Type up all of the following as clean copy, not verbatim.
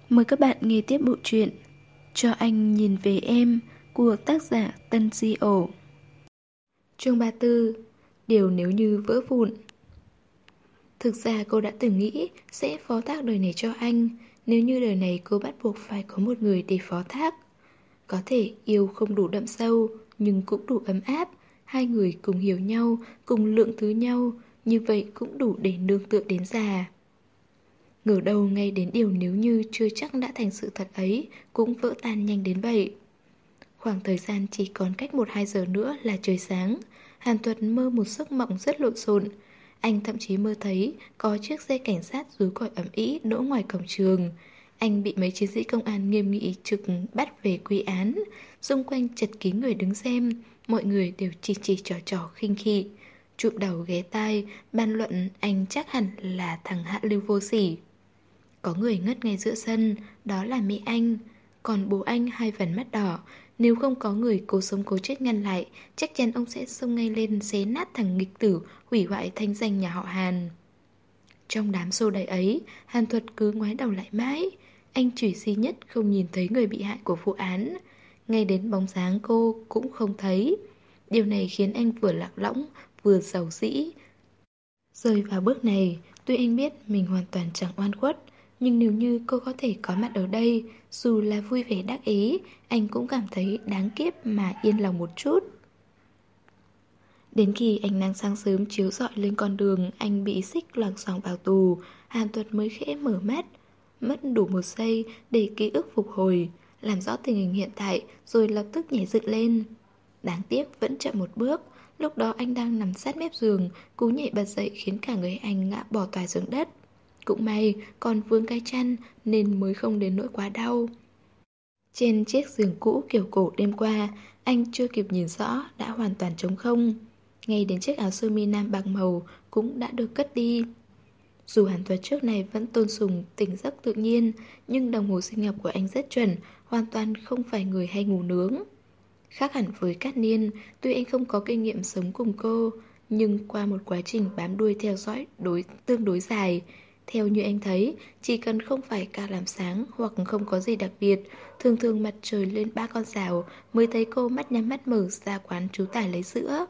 Mời các bạn nghe tiếp bộ truyện Cho anh nhìn về em của tác giả Tân Di Ổ. Chương 34. Điều nếu như vỡ vụn. Thực ra cô đã từng nghĩ sẽ phó thác đời này cho anh, nếu như đời này cô bắt buộc phải có một người để phó thác. Có thể yêu không đủ đậm sâu, nhưng cũng đủ ấm áp. Hai người cùng hiểu nhau, cùng lượng thứ nhau, như vậy cũng đủ để nương tựa đến già. Ngờ đâu ngay đến điều nếu như chưa chắc đã thành sự thật ấy cũng vỡ tan nhanh đến vậy. Khoảng thời gian chỉ còn cách 1-2 giờ nữa là trời sáng. Hàn Tuật mơ một giấc mộng rất lộn xộn. Anh thậm chí mơ thấy có chiếc xe cảnh sát rú còi ầm ĩ đỗ ngoài cổng trường. Anh bị mấy chiến sĩ công an nghiêm nghị trực bắt về quy án. Xung quanh chật kín người đứng xem, mọi người đều chỉ trò trò khinh khị. Chụm đầu ghé tai, bàn luận anh chắc hẳn là thằng hạ lưu vô sỉ. Có người ngất ngay giữa sân, đó là mẹ anh. Còn bố anh hai phần mắt đỏ. Nếu không có người cố sống cố chết ngăn lại, chắc chắn ông sẽ xông ngay lên xé nát thằng nghịch tử, hủy hoại thanh danh nhà họ Hàn. Trong đám xô đẩy ấy, Hàn Thuật cứ ngoái đầu lại mãi. Anh chỉ duy nhất không nhìn thấy người bị hại của vụ án. Ngay đến bóng dáng cô cũng không thấy. Điều này khiến anh vừa lạc lõng, vừa giàu dĩ. Rơi vào bước này, tuy anh biết mình hoàn toàn chẳng oan khuất, nhưng nếu như cô có thể có mặt ở đây, dù là vui vẻ đắc ý, anh cũng cảm thấy đáng kiếp mà yên lòng một chút. Đến khi ánh nắng sáng sớm chiếu rọi lên con đường anh bị xích loằng xoằng vào tù, Hàn Tuật mới khẽ mở mắt. Mất đủ 1 giây để ký ức phục hồi, làm rõ tình hình hiện tại rồi lập tức nhảy dựng lên. Đáng tiếc vẫn chậm một bước. Lúc đó anh đang nằm sát mép giường, cú nhảy bật dậy khiến cả người anh ngã bò toài xuống đất. Cũng may còn vướng cái chăn nên mới không đến nỗi quá đau. Trên chiếc giường cũ kiểu cổ đêm qua, anh chưa kịp nhìn rõ đã hoàn toàn trống không. Ngay đến chiếc áo sơ mi nam bạc màu cũng đã được cất đi. Dù Hàn Thuật trước này vẫn tôn sùng tỉnh giấc tự nhiên, nhưng đồng hồ sinh học của anh rất chuẩn, hoàn toàn không phải người hay ngủ nướng. Khác hẳn với Cát Niên, tuy anh không có kinh nghiệm sống cùng cô, nhưng qua một quá trình bám đuôi theo dõi tương đối dài, theo như anh thấy, chỉ cần không phải ca làm sáng hoặc không có gì đặc biệt, thường thường mặt trời lên 3 con rào mới thấy cô mắt nhắm mắt mở ra quán chú tài lấy sữa.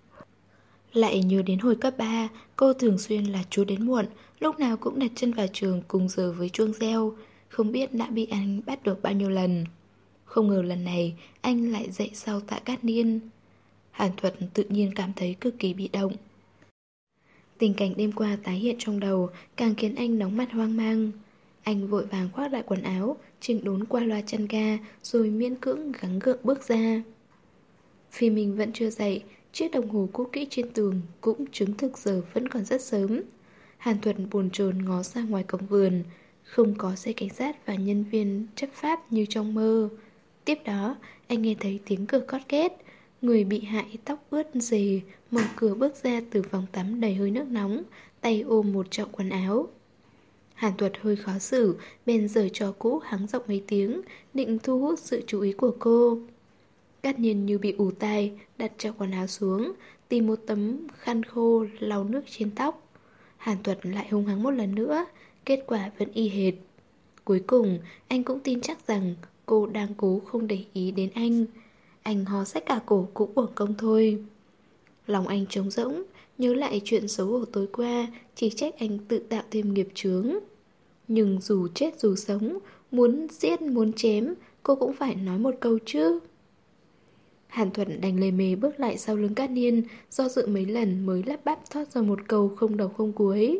Lại nhớ đến hồi cấp 3, cô thường xuyên là trú đến muộn, lúc nào cũng đặt chân vào trường cùng giờ với chuông reo, không biết đã bị anh bắt được bao nhiêu lần. Không ngờ lần này anh lại dậy sau Tạ Cát Niên. Hàn Thuật tự nhiên cảm thấy cực kỳ bị động. Tình cảnh đêm qua tái hiện trong đầu càng khiến anh nóng mặt hoang mang. Anh vội vàng khoác lại quần áo, chỉnh đốn qua loa chăn ga, rồi miễn cưỡng gắng gượng bước ra. Vì mình vẫn chưa dậy, chiếc đồng hồ cũ kỹ trên tường cũng chứng thực giờ vẫn còn rất sớm. Hàn Thuật bồn chồn ngó ra ngoài cổng vườn, không có xe cảnh sát và nhân viên chấp pháp như trong mơ. Tiếp đó, anh nghe thấy tiếng cửa cót két. Người bị hại tóc ướt rề mở cửa bước ra từ phòng tắm đầy hơi nước nóng, tay ôm một chậu quần áo. Hàn Thuật hơi khó xử, bèn giở trò cũ hắng giọng mấy tiếng, định thu hút sự chú ý của cô. Cát Nhiên như bị ù tai, đặt chậu quần áo xuống, tìm một tấm khăn khô lau nước trên tóc. Hàn Thuật lại hung hăng một lần nữa, kết quả vẫn y hệt. Cuối cùng, anh cũng tin chắc rằng cô đang cố không để ý đến anh. Anh hò xách cả cổ cũng uổng công thôi. Lòng anh trống rỗng, nhớ lại chuyện xấu hổ tối qua, chỉ trách anh tự tạo thêm nghiệp chướng. Nhưng dù chết dù sống, muốn giết muốn chém, cô cũng phải nói một câu chứ. Hàn Thuận đành lề mề bước lại sau lưng Cát Niên, do dự mấy lần mới lắp bắp thoát ra một câu không đầu không cuối.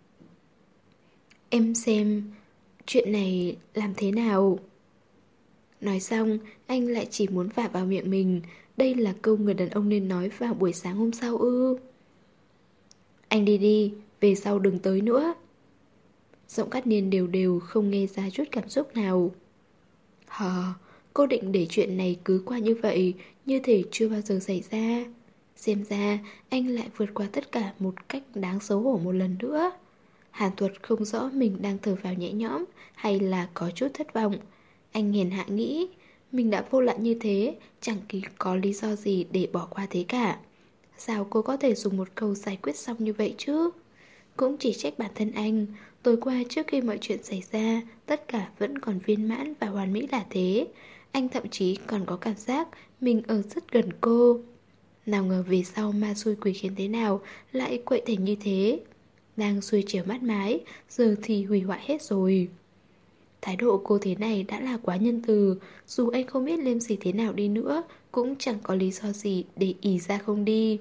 Em xem, chuyện này làm thế nào? Nói xong, anh lại chỉ muốn vả vào miệng mình. Đây là câu người đàn ông nên nói vào buổi sáng hôm sau ư? Anh đi đi, về sau đừng tới nữa. Giọng Cát Niên đều đều không nghe ra chút cảm xúc nào. Cô định để chuyện này cứ qua như vậy, như thể chưa bao giờ xảy ra. Xem ra anh lại vượt qua tất cả một cách đáng xấu hổ một lần nữa. Hàn Thuật không rõ mình đang thở vào nhẹ nhõm hay là có chút thất vọng. Anh hèn hạ nghĩ, mình đã vô lại như thế, chẳng kỳ có lý do gì để bỏ qua thế cả. Sao cô có thể dùng một câu giải quyết xong như vậy chứ? cũng chỉ trách bản thân anh. Tối qua trước khi mọi chuyện xảy ra, tất cả vẫn còn viên mãn và hoàn mỹ là thế. Anh thậm chí còn có cảm giác mình ở rất gần cô. Nào ngờ vì sau ma xui quỷ khiến thế nào lại quậy thành như thế. Đang xuôi chiều mát mái, giờ thì hủy hoại hết rồi. Thái độ cô thế này đã là quá nhân từ. Dù anh không biết liêm sỉ thế nào đi nữa, cũng chẳng có lý do gì để ỷ ra không đi.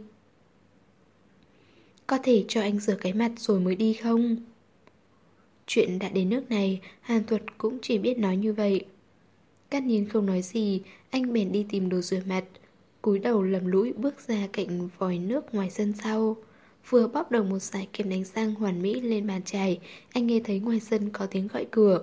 Có thể cho anh rửa cái mặt rồi mới đi không? Chuyện đã đến nước này, Hàn Thuật cũng chỉ biết nói như vậy. Cát Nhiên không nói gì, anh bèn đi tìm đồ rửa mặt. Cúi đầu lầm lũi bước ra cạnh vòi nước ngoài sân sau. Vừa bóp đầu một dải kem đánh răng hoàn mỹ lên bàn chải, anh nghe thấy ngoài sân có tiếng gọi cửa.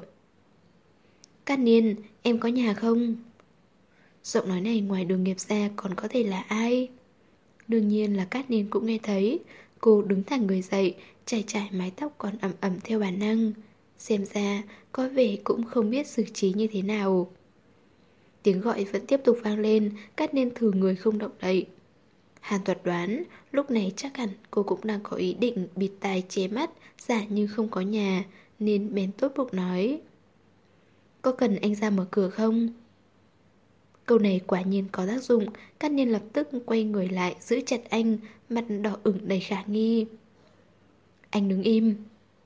Cát Nhiên, em có nhà không? Giọng nói này ngoài Đường Nghiệp ra còn có thể là ai? Đương nhiên là Cát Nhiên cũng nghe thấy. Cô đứng thẳng người dậy, chải chải mái tóc còn ẩm ẩm theo bản năng. Xem ra có vẻ cũng không biết xử trí như thế nào. Tiếng gọi vẫn tiếp tục vang lên, Cát Nhiên thử người không động đậy. Hàn Thuật đoán lúc này chắc hẳn cô cũng đang có ý định bịt tai che mắt, giả như không có nhà, nên bèn tốt bụng nói: có cần anh ra mở cửa không? Câu này quả nhiên có tác dụng. Cát Nhiên lập tức quay người lại giữ chặt anh, mặt đỏ ửng đầy khả nghi. Anh đứng im.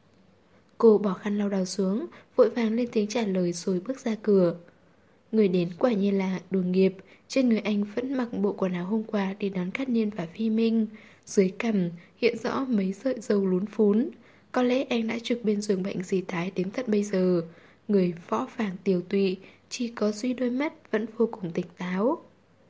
Cô bỏ khăn lau đầu xuống, vội vàng lên tiếng trả lời rồi bước ra cửa. Người đến quả nhiên là Đường Nghiệp. Trên người anh vẫn mặc bộ quần áo hôm qua đi đón Cát Nhiên và Phi Minh. Dưới cằm hiện rõ mấy sợi râu lún phún. Có lẽ anh đã trực bên giường bệnh dì Thái đến tận bây giờ. Người võ vàng tiều tụy, chỉ có duy đôi mắt vẫn vô cùng tỉnh táo.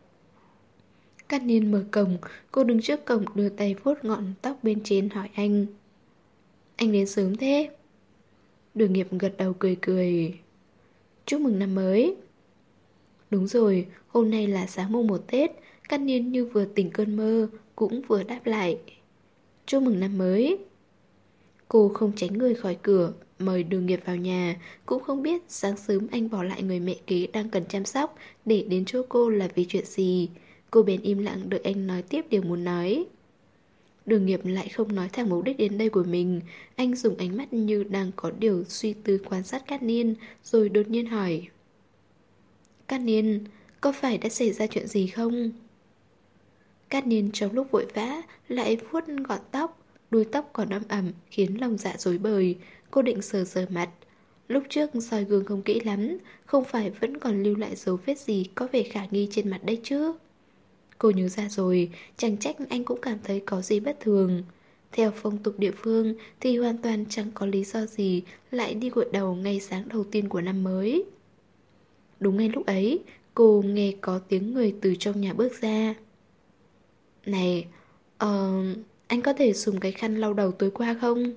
Cát Nhiên mở cổng, cô đứng trước cổng đưa tay vuốt ngọn tóc bên trên hỏi anh. Anh đến sớm thế? Đường Nghiệp gật đầu cười cười. Chúc mừng năm mới. Đúng rồi, hôm nay là sáng mùng 1 Tết. Cát Nhiên như vừa tỉnh cơn mơ, cũng vừa đáp lại. Chúc mừng năm mới. Cô không tránh người khỏi cửa, mời Đường Nghiệp vào nhà. Cũng không biết sáng sớm anh bỏ lại người mẹ kế đang cần chăm sóc để đến chỗ cô là vì chuyện gì. Cô bèn im lặng đợi anh nói tiếp điều muốn nói. Đường Nghiệp lại không nói thẳng mục đích đến đây của mình. Anh dùng ánh mắt như đang có điều suy tư quan sát Cát Nhiên, rồi đột nhiên hỏi. Cát Nhiên, có phải đã xảy ra chuyện gì không? Cát Nhiên trong lúc vội vã lại vuốt gọn tóc, đuôi tóc còn ẩm ẩm khiến lòng dạ rối bời. Cô định sờ sờ mặt. Lúc trước soi gương không kỹ lắm, không phải vẫn còn lưu lại dấu vết gì có vẻ khả nghi trên mặt đây chứ? Cô nhớ ra rồi, chẳng trách anh cũng cảm thấy có gì bất thường. Theo phong tục địa phương thì hoàn toàn chẳng có lý do gì lại đi gội đầu ngay sáng đầu tiên của năm mới. Đúng ngay lúc ấy, cô nghe có tiếng người từ trong nhà bước ra. Này, anh có thể dùng cái khăn lau đầu tối qua không?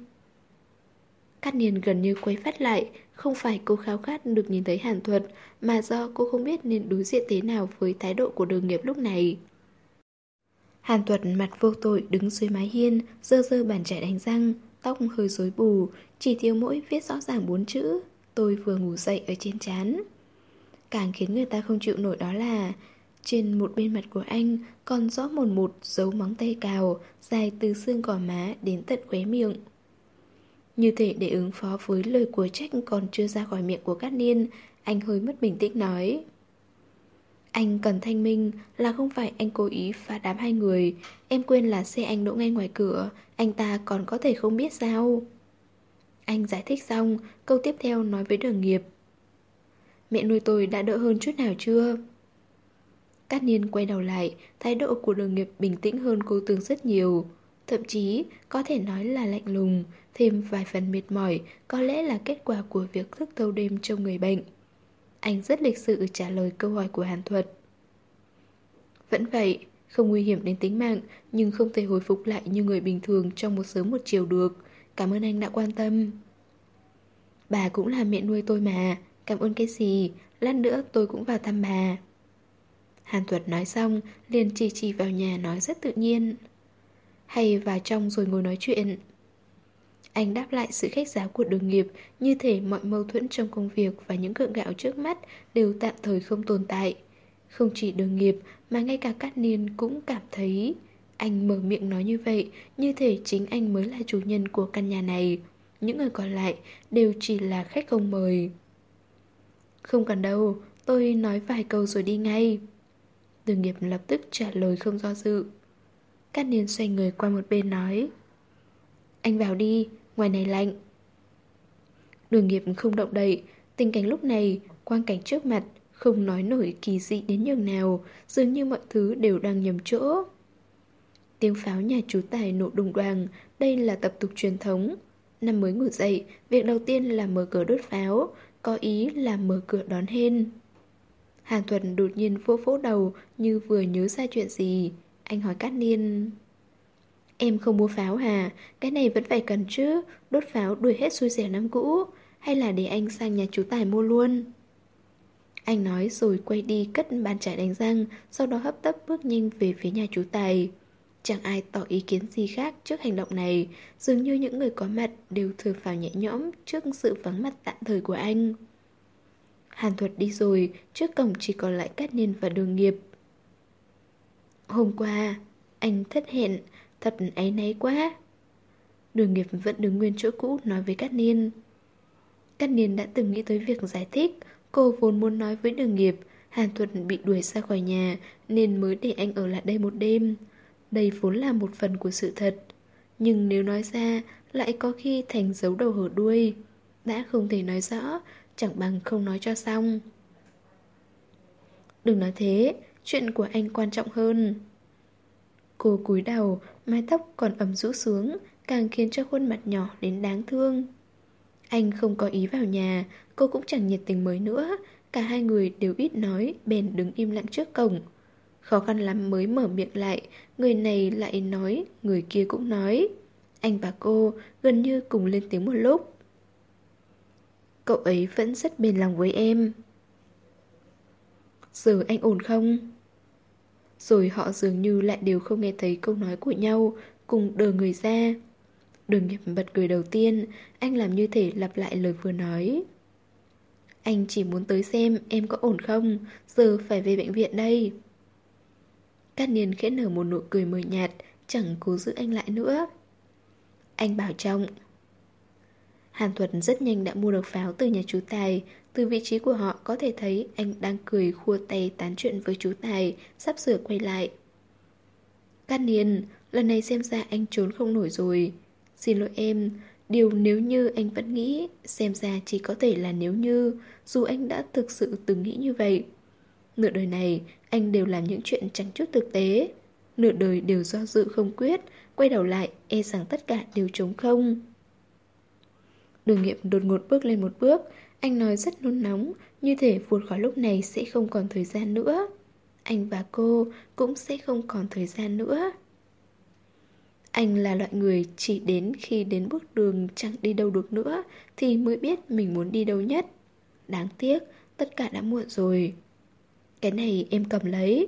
Cát Nhiên gần như quay phát lại. Không phải cô khao khát được nhìn thấy Hàn Thuật, mà do cô không biết nên đối diện thế nào với thái độ của Đường Nghiệp lúc này. Hàn Thuật mặt vô tội đứng dưới mái hiên, giơ giơ bàn chải đánh răng, tóc hơi rối bù, chỉ thiếu mỗi viết rõ ràng 4 chữ: tôi vừa ngủ dậy ở trên trán. Càng khiến người ta không chịu nổi đó là trên một bên mặt của anh còn rõ mồn một dấu móng tay cào dài từ xương gò má đến tận khóe miệng. Như thể để ứng phó với lời của trách còn chưa ra khỏi miệng của Cát Nhiên, anh hơi mất bình tĩnh nói. Anh cần thanh minh, là không phải anh cố ý phá đám hai người. Em quên là xe anh đỗ ngay ngoài cửa, anh ta còn có thể không biết sao? Anh giải thích xong, câu tiếp theo nói với Đường Nghiệp. Mẹ nuôi tôi đã đỡ hơn chút nào chưa? Cát Nhiên quay đầu lại, thái độ của Đường Nghiệp bình tĩnh hơn cô tưởng rất nhiều. Thậm chí có thể nói là lạnh lùng, thêm vài phần mệt mỏi, có lẽ là kết quả của việc thức thâu đêm trông người bệnh. Anh rất lịch sự trả lời câu hỏi của Hàn Thuật. Vẫn vậy, không nguy hiểm đến tính mạng, nhưng không thể hồi phục lại như người bình thường trong một sớm một chiều được. Cảm ơn anh đã quan tâm. Bà cũng là mẹ nuôi tôi mà, cảm ơn cái gì, lát nữa tôi cũng vào thăm bà. Hàn Thuật nói xong, liền chỉ vào nhà nói rất tự nhiên. Hay vào trong rồi ngồi nói chuyện. Anh đáp lại sự khách sáo của Đường Nghiệp, như thể mọi mâu thuẫn trong công việc và những gượng gạo trước mắt đều tạm thời không tồn tại. Không chỉ Đường Nghiệp mà ngay cả Cát Nhiên cũng cảm thấy Anh mở miệng nói như vậy, như thể chính anh mới là chủ nhân của căn nhà này. Những người còn lại đều chỉ là khách không mời. Không cần đâu, tôi nói vài câu rồi đi ngay. Đường Nghiệp lập tức trả lời không do dự. Cát Niên xoay người qua một bên nói: Anh vào đi, ngoài này lạnh. Đường Nghiệp không động đậy. Tình cảnh lúc này, quang cảnh trước mặt không nói nổi kỳ dị đến nhường nào, dường như mọi thứ đều đang nhầm chỗ. Tiếng pháo nhà chú Tài nổ đùng đoàng, đây là tập tục truyền thống. Năm mới ngủ dậy, việc đầu tiên là mở cửa đốt pháo, có ý là mở cửa đón hên. Hàn Thuần đột nhiên vỗ vỗ đầu như vừa nhớ ra chuyện gì. Anh hỏi Cát Niên: Em không mua pháo hả? Cái này vẫn phải cần chứ. Đốt pháo đuổi hết xui xẻo năm cũ. Hay là để anh sang nhà chú Tài mua luôn? Anh nói rồi quay đi cất bàn chải đánh răng, sau đó hấp tấp bước nhanh về phía nhà chú Tài. Chẳng ai tỏ ý kiến gì khác trước hành động này. Dường như những người có mặt đều thở phào nhẹ nhõm trước sự vắng mặt tạm thời của anh. Hàn Thuật đi rồi, trước cổng chỉ còn lại Cát Niên và Đường Nghiệp. Hôm qua, anh thất hẹn, thật áy náy quá. Đường Nghiệp vẫn đứng nguyên chỗ cũ nói với Cát Niên. Cát Niên đã từng nghĩ tới việc giải thích. Cô vốn muốn nói với Đường Nghiệp Hàn Thuật bị đuổi ra khỏi nhà nên mới để anh ở lại đây một đêm. Đây vốn là một phần của sự thật. Nhưng nếu nói ra lại có khi thành giấu đầu hở đuôi. Đã không thể nói rõ, chẳng bằng không nói cho xong. Đừng nói thế, chuyện của anh quan trọng hơn. Cô cúi đầu, mái tóc còn ẩm rũ xuống, càng khiến cho khuôn mặt nhỏ đến đáng thương. Anh không có ý vào nhà, cô cũng chẳng nhiệt tình mới nữa. Cả hai người đều ít nói, bèn đứng im lặng trước cổng. Khó khăn lắm mới mở miệng lại, người này lại nói, người kia cũng nói. Anh và cô gần như cùng lên tiếng một lúc. Cậu ấy vẫn rất bền lòng với em. Giờ anh ổn không? Rồi họ dường như lại đều không nghe thấy câu nói của nhau, cùng đờ người ra. Đường Nghiệp bật cười đầu tiên, anh làm như thể lặp lại lời vừa nói. Anh chỉ muốn tới xem em có ổn không, giờ phải về bệnh viện đây. Cát Niên khẽ nở một nụ cười mờ nhạt, chẳng cố giữ anh lại nữa. Anh bảo trọng. Hàn Thuật rất nhanh đã mua được pháo từ nhà chú Tài. Từ vị trí của họ có thể thấy anh đang cười khua tay tán chuyện với chú Tài, sắp sửa quay lại. Cát Niên, lần này xem ra anh trốn không nổi rồi. Xin lỗi em, điều nếu như anh vẫn nghĩ, xem ra chỉ có thể là nếu như, dù anh đã thực sự từng nghĩ như vậy. Nửa đời này, anh đều làm những chuyện chẳng chút thực tế. Nửa đời đều do dự không quyết, quay đầu lại, e rằng tất cả đều trống không. Đường Nghiệp đột ngột bước lên một bước, anh nói rất nôn nóng, như thể vụt khỏi lúc này sẽ không còn thời gian nữa. Anh và cô cũng sẽ không còn thời gian nữa. Anh là loại người chỉ đến khi đến bước đường chẳng đi đâu được nữa thì mới biết mình muốn đi đâu nhất. Đáng tiếc, tất cả đã muộn rồi. Cái này em cầm lấy.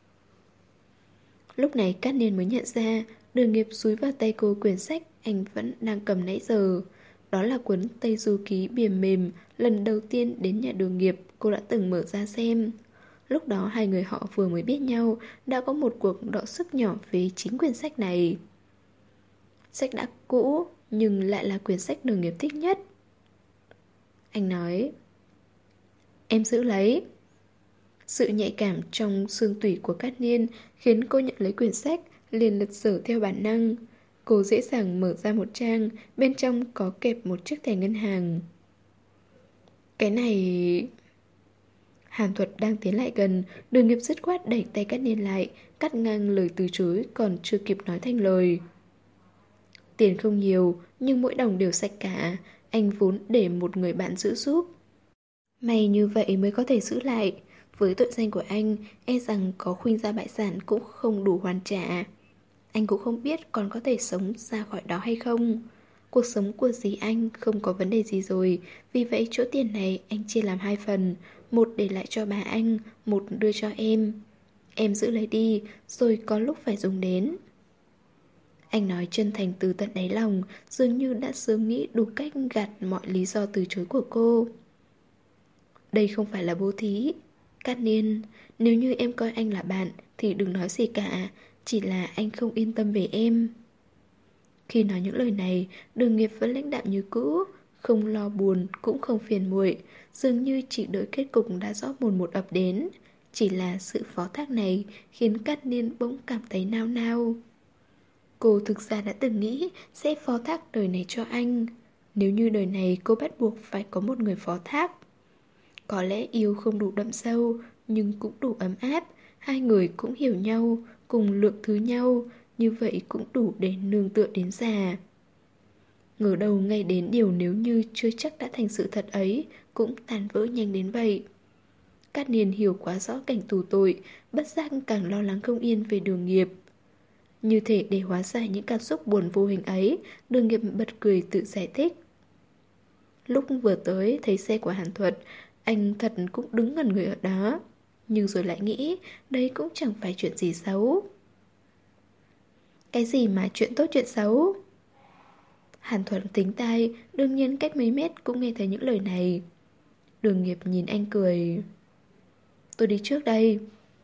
Lúc này Cát Niên mới nhận ra Đường Nghiệp dúi vào tay cô quyển sách anh vẫn đang cầm nãy giờ. Đó là cuốn Tây Du Ký Biềm Mềm. Lần đầu tiên đến nhà Đường Nghiệp cô đã từng mở ra xem. Lúc đó hai người họ vừa mới biết nhau, đã có một cuộc đọ sức nhỏ về chính quyển sách này. Sách đã cũ nhưng lại là quyển sách Đường Nghiệp thích nhất. Anh nói, em giữ lấy. Sự nhạy cảm trong xương tủy của Cát Niên khiến cô nhận lấy quyển sách, liền lật dở theo bản năng. Cô dễ dàng mở ra một trang, bên trong có kẹp một chiếc thẻ ngân hàng. Cái này... Hàn Thuật đang tiến lại gần, Đường Nghiệp dứt khoát đẩy tay Cát Niên lại, cắt ngang lời từ chối còn chưa kịp nói thành lời. Tiền không nhiều, nhưng mỗi đồng đều sạch cả, anh vốn để một người bạn giữ giúp. May như vậy mới có thể giữ lại. Với tội danh của anh, e rằng có khuynh gia bại sản cũng không đủ hoàn trả. Anh cũng không biết còn có thể sống ra khỏi đó hay không. Cuộc sống của dì anh không có vấn đề gì rồi, vì vậy chỗ tiền này anh chia làm hai phần, một để lại cho bà anh, một đưa cho em. Em giữ lấy đi, rồi có lúc phải dùng đến. Anh nói chân thành từ tận đáy lòng, dường như đã sớm nghĩ đủ cách gạt mọi lý do từ chối của cô. Đây không phải là bố thí. Cát Niên, nếu như em coi anh là bạn thì đừng nói gì cả. Chỉ là anh không yên tâm về em. Khi nói những lời này, Đường Nghiệp vẫn lãnh đạm như cũ, không lo buồn cũng không phiền muội, dường như chỉ đợi kết cục đã rõ mồn một ập đến. Chỉ là sự phó thác này khiến Cát Niên bỗng cảm thấy nao nao. Cô thực ra đã từng nghĩ sẽ phó thác đời này cho anh. Nếu như đời này cô bắt buộc phải có một người phó thác. Có lẽ yêu không đủ đậm sâu, nhưng cũng đủ ấm áp. Hai người cũng hiểu nhau, cùng lượng thứ nhau, như vậy cũng đủ để nương tựa đến già. Ngờ đầu ngay đến điều nếu như chưa chắc đã thành sự thật ấy, cũng tàn vỡ nhanh đến vậy. Cát Niên hiểu quá rõ cảnh tù tội, bất giác càng lo lắng không yên về Đường Nghiệp. Như thể để hóa giải những cảm xúc buồn vô hình ấy, Đường Nghiệp bật cười tự giải thích. Lúc vừa tới thấy xe của Hàn Thuật, anh thật cũng đứng ngẩn người ở đó. Nhưng rồi lại nghĩ, đây cũng chẳng phải chuyện gì xấu. Cái gì mà chuyện tốt chuyện xấu? Hàn Thuật tính tai, đương nhiên cách mấy mét cũng nghe thấy những lời này. Đường Nghiệp nhìn anh cười. Tôi đi trước đây.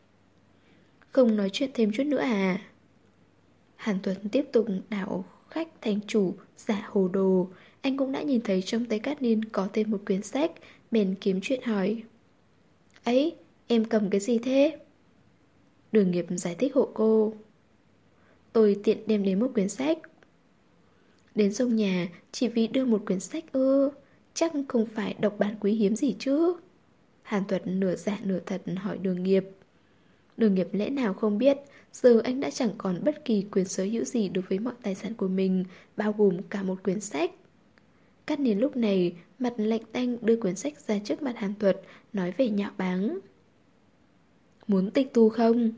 Không nói chuyện thêm chút nữa à? Hàn Thuật tiếp tục đảo khách thành chủ, giả hồ đồ. Anh cũng đã nhìn thấy trong tay Cát Niên có thêm một quyển sách, bèn kiếm chuyện hỏi. Ấy, em cầm cái gì thế? Đường Nghiệp giải thích hộ cô. Tôi tiện đem đến một quyển sách. Đến sông nhà chỉ vì đưa một quyển sách ư? Chắc không phải đọc bản quý hiếm gì chứ? Hàn Thuật nửa giả nửa thật hỏi Đường Nghiệp. Đường Nghiệp lẽ nào không biết, giờ anh đã chẳng còn bất kỳ quyền sở hữu gì đối với mọi tài sản của mình, bao gồm cả một quyển sách. Cát Niên lúc này, mặt lạnh tanh đưa quyển sách ra trước mặt Hàn Thuật, nói vẻ nhạo báng. Muốn tịch thu không?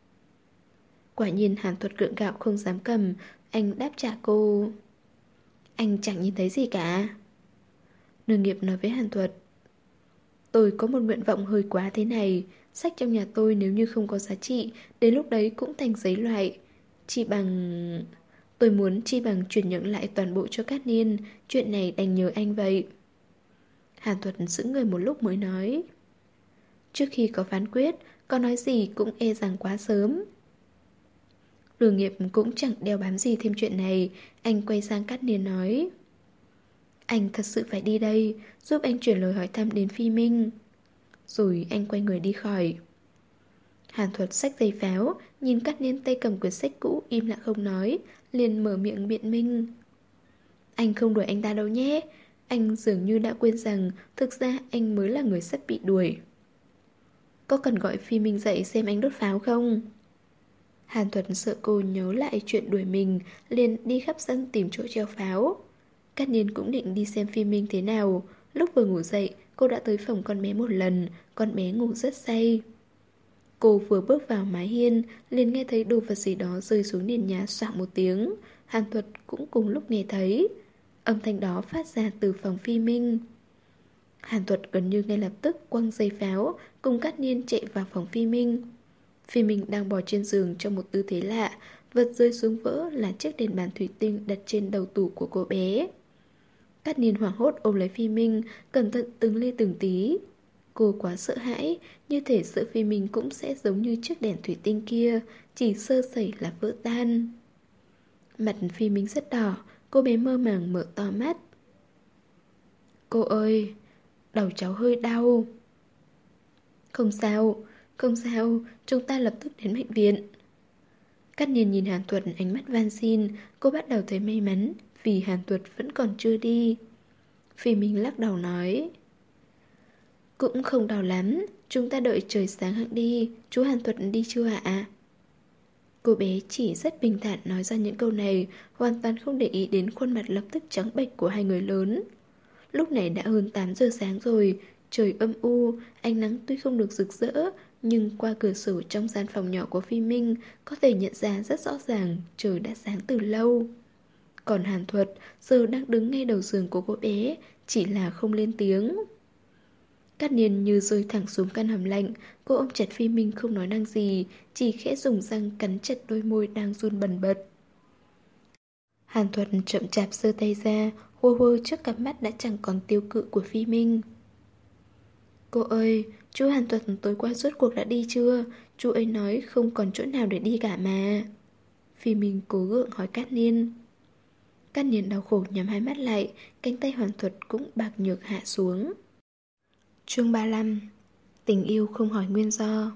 Quả nhiên Hàn Thuật gượng gạo không dám cầm, anh đáp trả cô. Anh chẳng nhìn thấy gì cả. Đường Nghiệp nói với Hàn Thuật. Tôi có một nguyện vọng hơi quá thế này. Sách trong nhà tôi nếu như không có giá trị, đến lúc đấy cũng thành giấy loại. Chỉ bằng... Tôi muốn chi bằng chuyển nhượng lại toàn bộ cho Cát Niên. Chuyện này đành nhờ anh vậy. Hàn Thuật giữ người một lúc mới nói. Trước khi có phán quyết, có nói gì cũng e rằng quá sớm. Đường Nghiệp cũng chẳng đeo bám gì thêm chuyện này. Anh quay sang Cát Niên nói. Anh thật sự phải đi đây, giúp anh chuyển lời hỏi thăm đến Phi Minh. Rồi anh quay người đi khỏi. Hàn Thuật xách giấy pháo, nhìn Cát Niên tay cầm quyển sách cũ im lặng không nói, liền mở miệng biện minh. Anh không đuổi anh ta đâu nhé. Anh dường như đã quên rằng thực ra anh mới là người sắp bị đuổi. Có cần gọi Phi Minh dậy xem anh đốt pháo không? Hàn Thuật sợ cô nhớ lại chuyện đuổi mình, liền đi khắp sân tìm chỗ treo pháo. Cát Niên cũng định đi xem Phi Minh thế nào. Lúc vừa ngủ dậy, cô đã tới phòng con bé một lần, con bé ngủ rất say. Cô vừa bước vào mái hiên, liền nghe thấy đồ vật gì đó rơi xuống nền nhà xoạng một tiếng. Hàn Thuật cũng cùng lúc nghe thấy. Âm thanh đó phát ra từ phòng Phi Minh. Hàn Thuật gần như ngay lập tức quăng dây pháo, cùng Cát Niên chạy vào phòng Phi Minh. Phi Minh đang bò trên giường trong một tư thế lạ, vật rơi xuống vỡ là chiếc đèn bàn thủy tinh đặt trên đầu tủ của cô bé. Cát Niên hoảng hốt ôm lấy Phi Minh, cẩn thận từng ly từng tí. Cô quá sợ hãi, như thể sợ Phi Minh cũng sẽ giống như chiếc đèn thủy tinh kia, chỉ sơ sẩy là vỡ tan. Mặt Phi Minh rất đỏ, cô bé mơ màng mở to mắt. Cô ơi, đầu cháu hơi đau. Không sao, không sao, chúng ta lập tức đến bệnh viện. Cát Niên nhìn Hàn Thuật ánh mắt van xin, cô bắt đầu thấy may mắn vì Hàn Thuật vẫn còn chưa đi. Phi Minh lắc đầu nói. Cũng không đau lắm, chúng ta đợi trời sáng hẵng đi, chú Hàn Thuật đi chưa ạ? Cô bé chỉ rất bình thản nói ra những câu này, hoàn toàn không để ý đến khuôn mặt lập tức trắng bệch của hai người lớn. Lúc này đã hơn 8 giờ sáng rồi, trời âm u, ánh nắng tuy không được rực rỡ, nhưng qua cửa sổ trong gian phòng nhỏ của Phi Minh có thể nhận ra rất rõ ràng trời đã sáng từ lâu. Còn Hàn Thuật giờ đang đứng ngay đầu giường của cô bé, chỉ là không lên tiếng. Cát Niên như rơi thẳng xuống căn hầm lạnh, cô ôm chặt Phi Minh không nói năng gì, chỉ khẽ dùng răng cắn chặt đôi môi đang run bần bật. Hàn Thuật chậm chạp giơ tay ra, hô hô trước cặp mắt đã chẳng còn tiêu cự của Phi Minh. Cô ơi, chú Hàn Thuật tối qua rốt cuộc đã đi chưa? Chú ấy nói không còn chỗ nào để đi cả mà. Phi Minh cố gượng hỏi Cát Niên. Cát Niên đau khổ nhắm hai mắt lại, cánh tay Hoàn Thuật cũng bạc nhược hạ xuống. Chương 35. Tình yêu không hỏi nguyên do.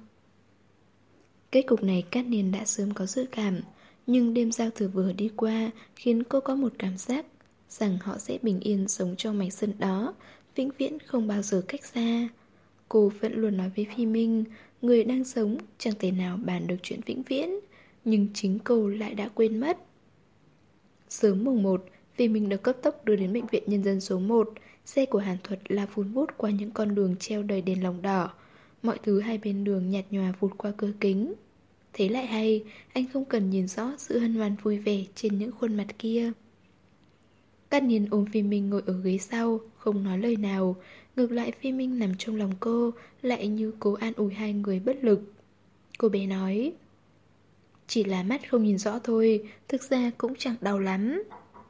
Kết cục này Cát Niên đã sớm có dự cảm, nhưng đêm giao thừa vừa đi qua khiến cô có một cảm giác rằng họ sẽ bình yên sống trong mảnh sân đó, vĩnh viễn không bao giờ cách xa. Cô vẫn luôn nói với Phi Minh, người đang sống chẳng thể nào bàn được chuyện vĩnh viễn, nhưng chính cô lại đã quên mất. Sớm mùng 1, Phi Minh được cấp tốc đưa đến bệnh viện nhân dân số 1. Xe của Hàn Thuật la vun vút qua những con đường treo đầy đèn lồng đỏ. Mọi thứ hai bên đường nhạt nhòa vụt qua cửa kính. Thế lại hay, anh không cần nhìn rõ sự hân hoan vui vẻ trên những khuôn mặt kia. Cát Niên ôm Phi Minh ngồi ở ghế sau, không nói lời nào. Ngược lại Phi Minh nằm trong lòng cô, lại như cố an ủi hai người bất lực. Cô bé nói, chỉ là mắt không nhìn rõ thôi, thực ra cũng chẳng đau lắm.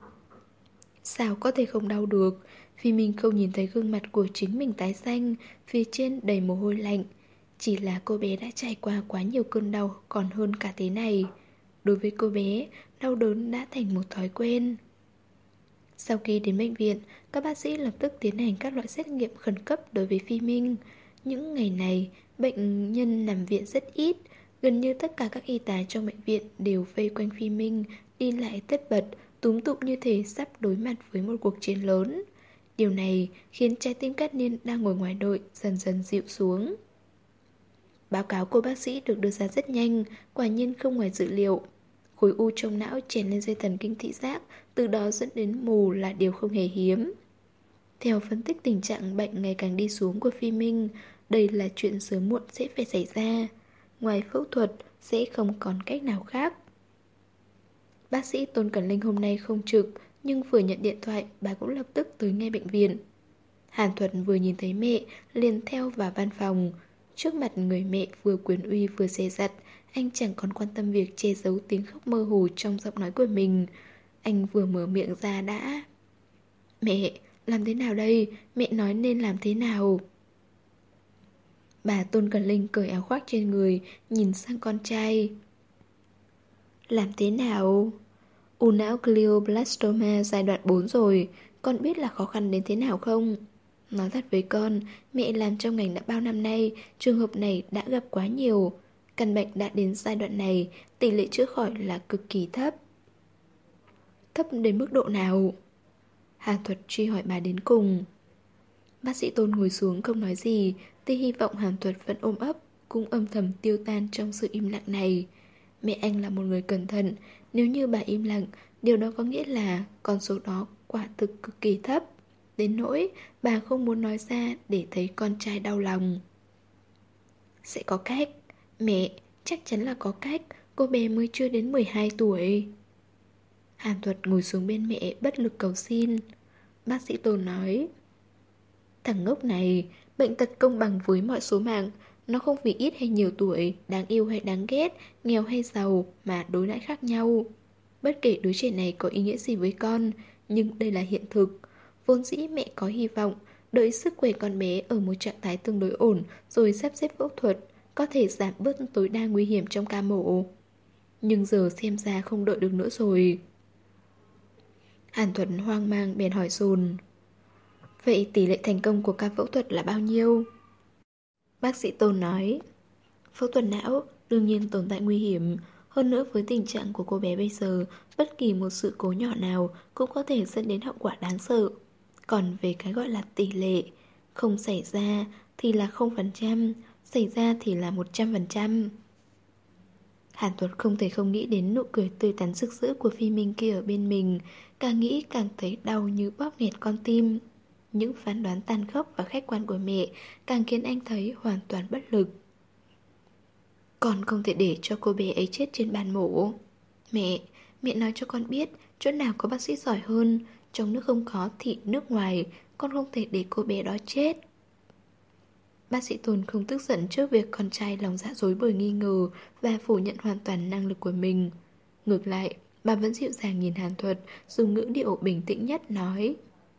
Sao có thể không đau được? Phi Minh không nhìn thấy gương mặt của chính mình tái xanh, phía trên đầy mồ hôi lạnh. Chỉ là cô bé đã trải qua quá nhiều cơn đau còn hơn cả thế này. Đối với cô bé, đau đớn đã thành một thói quen. Sau khi đến bệnh viện, các bác sĩ lập tức tiến hành các loại xét nghiệm khẩn cấp đối với Phi Minh. Những ngày này, bệnh nhân nằm viện rất ít. Gần như tất cả các y tá trong bệnh viện đều vây quanh Phi Minh, đi lại tất bật, túm tụm như thể sắp đối mặt với một cuộc chiến lớn. Điều này khiến trái tim Cát Niên đang ngồi ngoài đội dần dần dịu xuống. Báo cáo của bác sĩ được đưa ra rất nhanh, quả nhiên không ngoài dự liệu. Khối u trong não chèn lên dây thần kinh thị giác, từ đó dẫn đến mù là điều không hề hiếm. Theo phân tích tình trạng bệnh ngày càng đi xuống của Phi Minh, đây là chuyện sớm muộn sẽ phải xảy ra. Ngoài phẫu thuật, sẽ không còn cách nào khác. Bác sĩ Tôn Cẩn Linh hôm nay không trực, nhưng vừa nhận điện thoại, bà cũng lập tức tới ngay bệnh viện. Hàn Thuật vừa nhìn thấy mẹ, liền theo vào văn phòng. Trước mặt người mẹ vừa quyền uy vừa dè dặt, anh chẳng còn quan tâm việc che giấu tiếng khóc mơ hồ trong giọng nói của mình. Anh vừa mở miệng ra đã. Mẹ, làm thế nào đây? Mẹ nói nên làm thế nào? Bà Tôn Cẩn Linh cởi áo khoác trên người, nhìn sang con trai. Làm thế nào? U não glioblastoma giai đoạn 4 rồi, con biết là khó khăn đến thế nào không? Nói thật với con, mẹ làm trong ngành đã bao năm nay, trường hợp này đã gặp quá nhiều. Căn bệnh đã đến giai đoạn này, tỷ lệ chữa khỏi là cực kỳ thấp. Thấp đến mức độ nào? Hàn Thuật truy hỏi bà đến cùng. Bác sĩ Tôn ngồi xuống không nói gì, tia hy vọng Hàn Thuật vẫn ôm ấp, cũng âm thầm tiêu tan trong sự im lặng này. Mẹ anh là một người cẩn thận, nếu như bà im lặng, điều đó có nghĩa là con số đó quả thực cực kỳ thấp. Đến nỗi bà không muốn nói ra để thấy con trai đau lòng. Sẽ có cách. Mẹ, chắc chắn là có cách. Cô bé mới chưa đến 12 tuổi. Hàn Thuật ngồi xuống bên mẹ bất lực cầu xin. Bác sĩ Tôn nói, thằng ngốc này, bệnh tật công bằng với mọi số mạng. Nó không vì ít hay nhiều tuổi, đáng yêu hay đáng ghét, nghèo hay giàu mà đối đãi khác nhau. Bất kể đứa trẻ này có ý nghĩa gì với con, nhưng đây là hiện thực. Vốn dĩ mẹ có hy vọng, đợi sức khỏe con bé ở một trạng thái tương đối ổn rồi sắp xếp phẫu thuật, có thể giảm bớt tối đa nguy hiểm trong ca mổ. Nhưng giờ xem ra không đợi được nữa rồi. Hàn Thuật hoang mang bèn hỏi dồn. Vậy tỷ lệ thành công của ca phẫu thuật là bao nhiêu? Bác sĩ Tôn nói, phẫu thuật não đương nhiên tồn tại nguy hiểm. Hơn nữa với tình trạng của cô bé bây giờ, bất kỳ một sự cố nhỏ nào cũng có thể dẫn đến hậu quả đáng sợ. Còn về cái gọi là tỷ lệ, không xảy ra thì là 0%, xảy ra thì là 100%. Hàn Thuật không thể không nghĩ đến nụ cười tươi tắn rực rỡ của Phi Minh kia ở bên mình, càng nghĩ càng thấy đau như bóp nghẹt con tim. Những phán đoán tàn khốc và khách quan của mẹ càng khiến anh thấy hoàn toàn bất lực. Con không thể để cho cô bé ấy chết trên bàn mổ. Mẹ nói cho con biết chỗ nào có bác sĩ giỏi hơn. Trong nước không có thì nước ngoài, con không thể để cô bé đó chết. Bác sĩ Tôn không tức giận trước việc con trai lòng dạ dối bời nghi ngờ và phủ nhận hoàn toàn năng lực của mình. Ngược lại, bà vẫn dịu dàng nhìn Hàn Thuật, dùng ngữ điệu bình tĩnh nhất nói,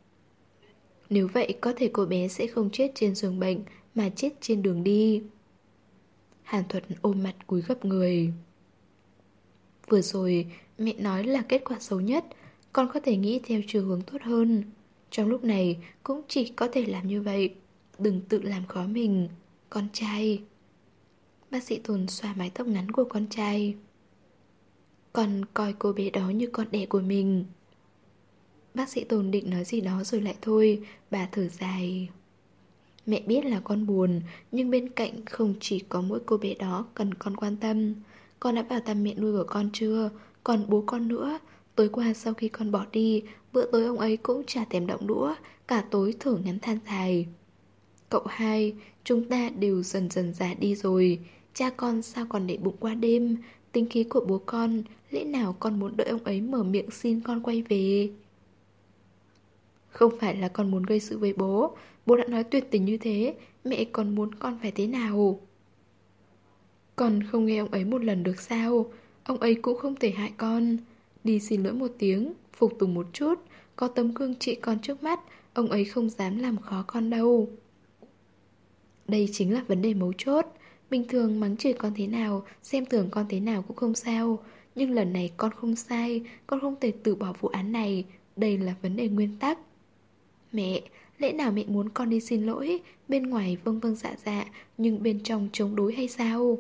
nếu vậy có thể cô bé sẽ không chết trên giường bệnh mà chết trên đường đi. Hàn Thuật ôm mặt cúi gập người. Vừa rồi mẹ nói là kết quả xấu nhất, con có thể nghĩ theo chiều hướng tốt hơn. Trong lúc này cũng chỉ có thể làm như vậy. Đừng tự làm khó mình, con trai. Bác sĩ Tồn xoa mái tóc ngắn của con trai. Con coi cô bé đó như con đẻ của mình. Bác sĩ Tồn định nói gì đó rồi lại thôi. Bà thở dài. Mẹ biết là con buồn, nhưng bên cạnh không chỉ có mỗi cô bé đó cần con quan tâm. Con đã vào thăm mẹ nuôi của con chưa? Còn bố con nữa. Tối qua sau khi con bỏ đi, bữa tối ông ấy cũng chả thèm động đũa. Cả tối thở ngắn than dài. Cậu hai, chúng ta đều dần dần già đi rồi. Cha con sao còn để bụng qua đêm? Tính khí của bố con, lẽ nào con muốn đợi ông ấy mở miệng xin con quay về? Không phải là con muốn gây sự với bố. Bố đã nói tuyệt tình như thế, mẹ còn muốn con phải thế nào? Con không nghe ông ấy một lần được sao? Ông ấy cũng không thể hại con. Đi xin lỗi một tiếng, phục tùng một chút. Có tấm gương chị con trước mắt, ông ấy không dám làm khó con đâu. Đây chính là vấn đề mấu chốt. Bình thường mắng chửi con thế nào, xem thường con thế nào cũng không sao. Nhưng lần này con không sai, con không thể từ bỏ vụ án này. Đây là vấn đề nguyên tắc. Mẹ, lẽ nào mẹ muốn con đi xin lỗi, bên ngoài vâng vâng dạ dạ, nhưng bên trong chống đối hay sao?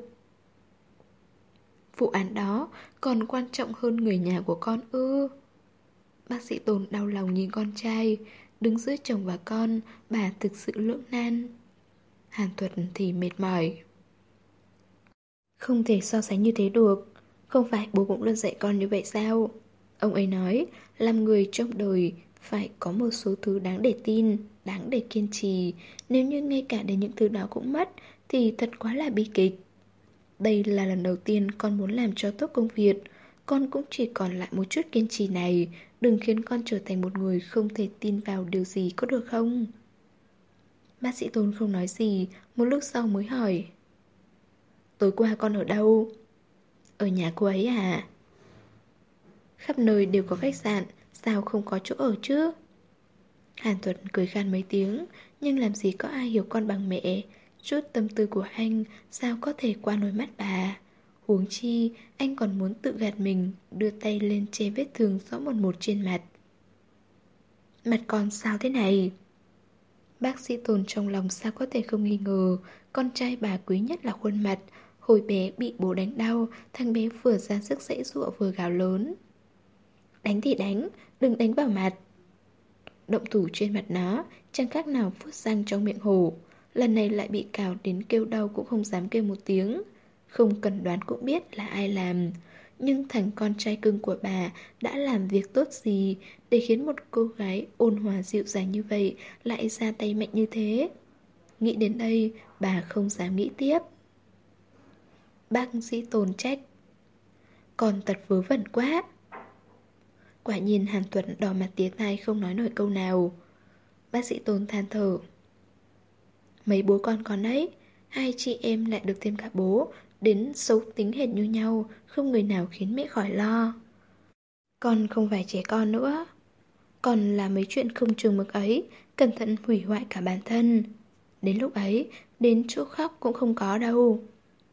Vụ án đó còn quan trọng hơn người nhà của con ư? Bác sĩ Tồn đau lòng nhìn con trai, đứng giữa chồng và con, bà thực sự lưỡng nan. Hàn Thuật thì mệt mỏi. Không thể so sánh như thế được. Không phải bố cũng luôn dạy con như vậy sao? Ông ấy nói, làm người trong đời phải có một số thứ đáng để tin, đáng để kiên trì. Nếu như ngay cả đến những thứ đó cũng mất, thì thật quá là bi kịch. Đây là lần đầu tiên con muốn làm cho tốt công việc. Con cũng chỉ còn lại một chút kiên trì này. Đừng khiến con trở thành một người không thể tin vào điều gì, có được không? Bác sĩ Tôn không nói gì, một lúc sau mới hỏi. Tối qua con ở đâu? Ở nhà cô ấy à? Khắp nơi đều có khách sạn, sao không có chỗ ở chứ? Hàn Thuật cười khan mấy tiếng, nhưng làm gì có ai hiểu con bằng mẹ. Chút tâm tư của anh sao có thể qua nổi mắt bà. Huống chi, anh còn muốn tự gạt mình, đưa tay lên che vết thương rõ một một trên mặt. Mặt con sao thế này? Bác sĩ Tồn trong lòng sao có thể không nghi ngờ, con trai bà quý nhất là khuôn mặt. Hồi bé bị bố đánh đau, thằng bé vừa ra sức giãy giụa vừa gào lớn. Đánh thì đánh, đừng đánh vào mặt. Động thủ trên mặt nó, chẳng khác nào vuốt răng trong miệng hổ. Lần này lại bị cào đến kêu đau cũng không dám kêu một tiếng. Không cần đoán cũng biết là ai làm. Nhưng thằng con trai cưng của bà đã làm việc tốt gì để khiến một cô gái ôn hòa dịu dàng như vậy lại ra tay mạnh như thế? Nghĩ đến đây, bà không dám nghĩ tiếp. Bác sĩ Tồn trách. Con tật vớ vẩn quá. Quả nhiên Hàn Tuấn đỏ mặt tía tai không nói nổi câu nào. Bác sĩ Tôn than thở. Mấy bố con ấy, hai chị em lại được thêm cả bố, đến xấu tính hệt như nhau, không người nào khiến mẹ khỏi lo. Con không phải trẻ con nữa. Con làm mấy chuyện không chừng mực ấy, cẩn thận hủy hoại cả bản thân. Đến lúc ấy, đến chỗ khóc cũng không có đâu.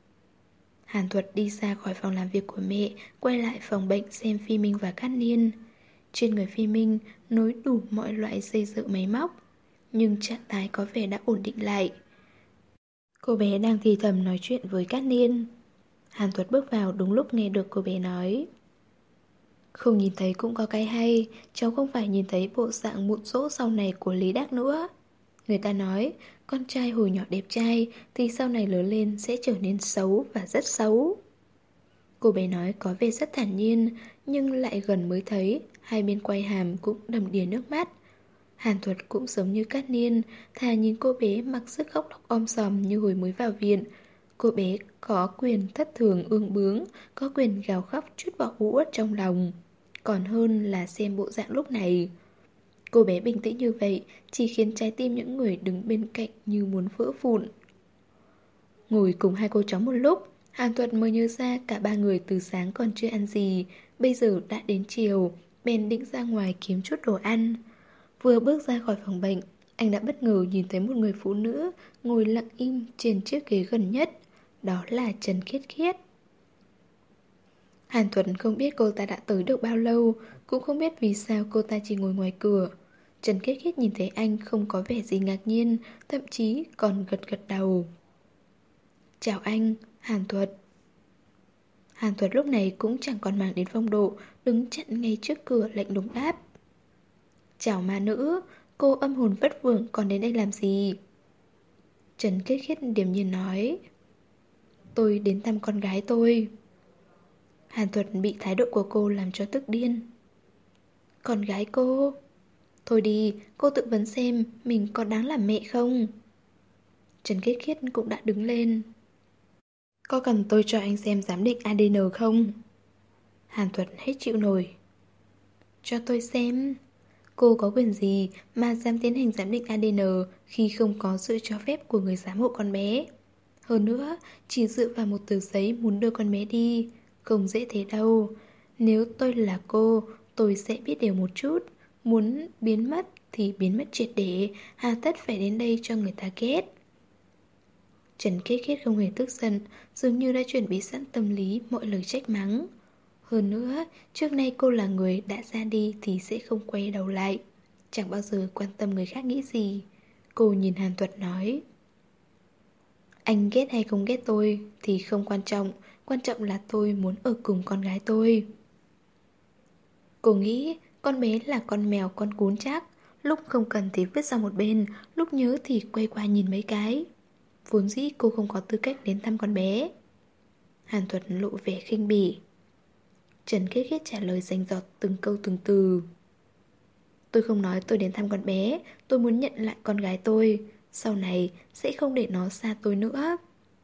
Hàn Thuật đi ra khỏi phòng làm việc của mẹ, quay lại phòng bệnh xem Phi Minh và Cát Niên. Trên người Phi Minh nối đủ mọi loại dây dợ máy móc, nhưng trạng thái có vẻ đã ổn định lại. Cô bé đang thì thầm nói chuyện với Cát Niên. Hàn Thuật bước vào đúng lúc nghe được cô bé nói. Không nhìn thấy cũng có cái hay, cháu không phải nhìn thấy bộ dạng mụn rỗ sau này của Lý Đắc nữa. Người ta nói, con trai hồi nhỏ đẹp trai thì sau này lớn lên sẽ trở nên xấu và rất xấu. Cô bé nói có vẻ rất thản nhiên, nhưng lại gần mới thấy, hai bên quai hàm cũng đầm đìa nước mắt. Hàn Thuật cũng giống như Cát Niên, thà nhìn cô bé mặc sức khóc lóc om sòm như hồi mới vào viện. Cô bé có quyền thất thường ương bướng, có quyền gào khóc chút bỏ u uất trong lòng. Còn hơn là xem bộ dạng lúc này. Cô bé bình tĩnh như vậy chỉ khiến trái tim những người đứng bên cạnh như muốn vỡ vụn. Ngồi cùng hai cô cháu một lúc, Hàn Thuật mới nhớ ra cả ba người từ sáng còn chưa ăn gì, bây giờ đã đến chiều, bèn định ra ngoài kiếm chút đồ ăn. Vừa bước ra khỏi phòng bệnh, anh đã bất ngờ nhìn thấy một người phụ nữ ngồi lặng im trên chiếc ghế gần nhất, đó là Trần Khiết Khiết. Hàn Tuấn không biết cô ta đã tới được bao lâu, cũng không biết vì sao cô ta chỉ ngồi ngoài cửa. Trần Khiết Khiết nhìn thấy anh không có vẻ gì ngạc nhiên, thậm chí còn gật gật đầu. Chào anh, Hàn Thuật. Hàn Thuật lúc này cũng chẳng còn màng đến phong độ, đứng chặn ngay trước cửa lạnh lùng đáp. Chào ma nữ, cô âm hồn vất vưởng còn đến đây làm gì? Trần Khiết Khiết điềm nhiên nói. Tôi đến thăm con gái tôi. Hàn Thuật bị thái độ của cô làm cho tức điên. Con gái cô? Thôi đi, cô tự vấn xem mình có đáng làm mẹ không? Trần Khiết Khiết cũng đã đứng lên. Có cần tôi cho anh xem giám định ADN không? Hàn Thuật hết chịu nổi. Cho tôi xem. Cô có quyền gì mà dám tiến hành giám định ADN khi không có sự cho phép của người giám hộ con bé? Hơn nữa, chỉ dựa vào một tờ giấy muốn đưa con bé đi, không dễ thế đâu. Nếu tôi là cô, tôi sẽ biết điều một chút. Muốn biến mất thì biến mất triệt để, hà tất phải đến đây cho người ta ghét. Trần Khiết Khiết không hề tức giận, dường như đã chuẩn bị sẵn tâm lý mọi lời trách mắng. Hơn nữa, trước nay cô là người đã ra đi thì sẽ không quay đầu lại, chẳng bao giờ quan tâm người khác nghĩ gì. Cô nhìn Hàn Tuật nói. Anh ghét hay không ghét tôi thì không quan trọng là tôi muốn ở cùng con gái tôi. Cô nghĩ con bé là con mèo con cún chắc, lúc không cần thì vứt sang một bên, lúc nhớ thì quay qua nhìn mấy cái. Vốn dĩ cô không có tư cách đến thăm con bé. Hàn Thuật lộ vẻ khinh bỉ. Trần Khiết Khiết trả lời rành rọt từng câu từng từ. Tôi không nói tôi đến thăm con bé, tôi muốn nhận lại con gái tôi. Sau này sẽ không để nó xa tôi nữa.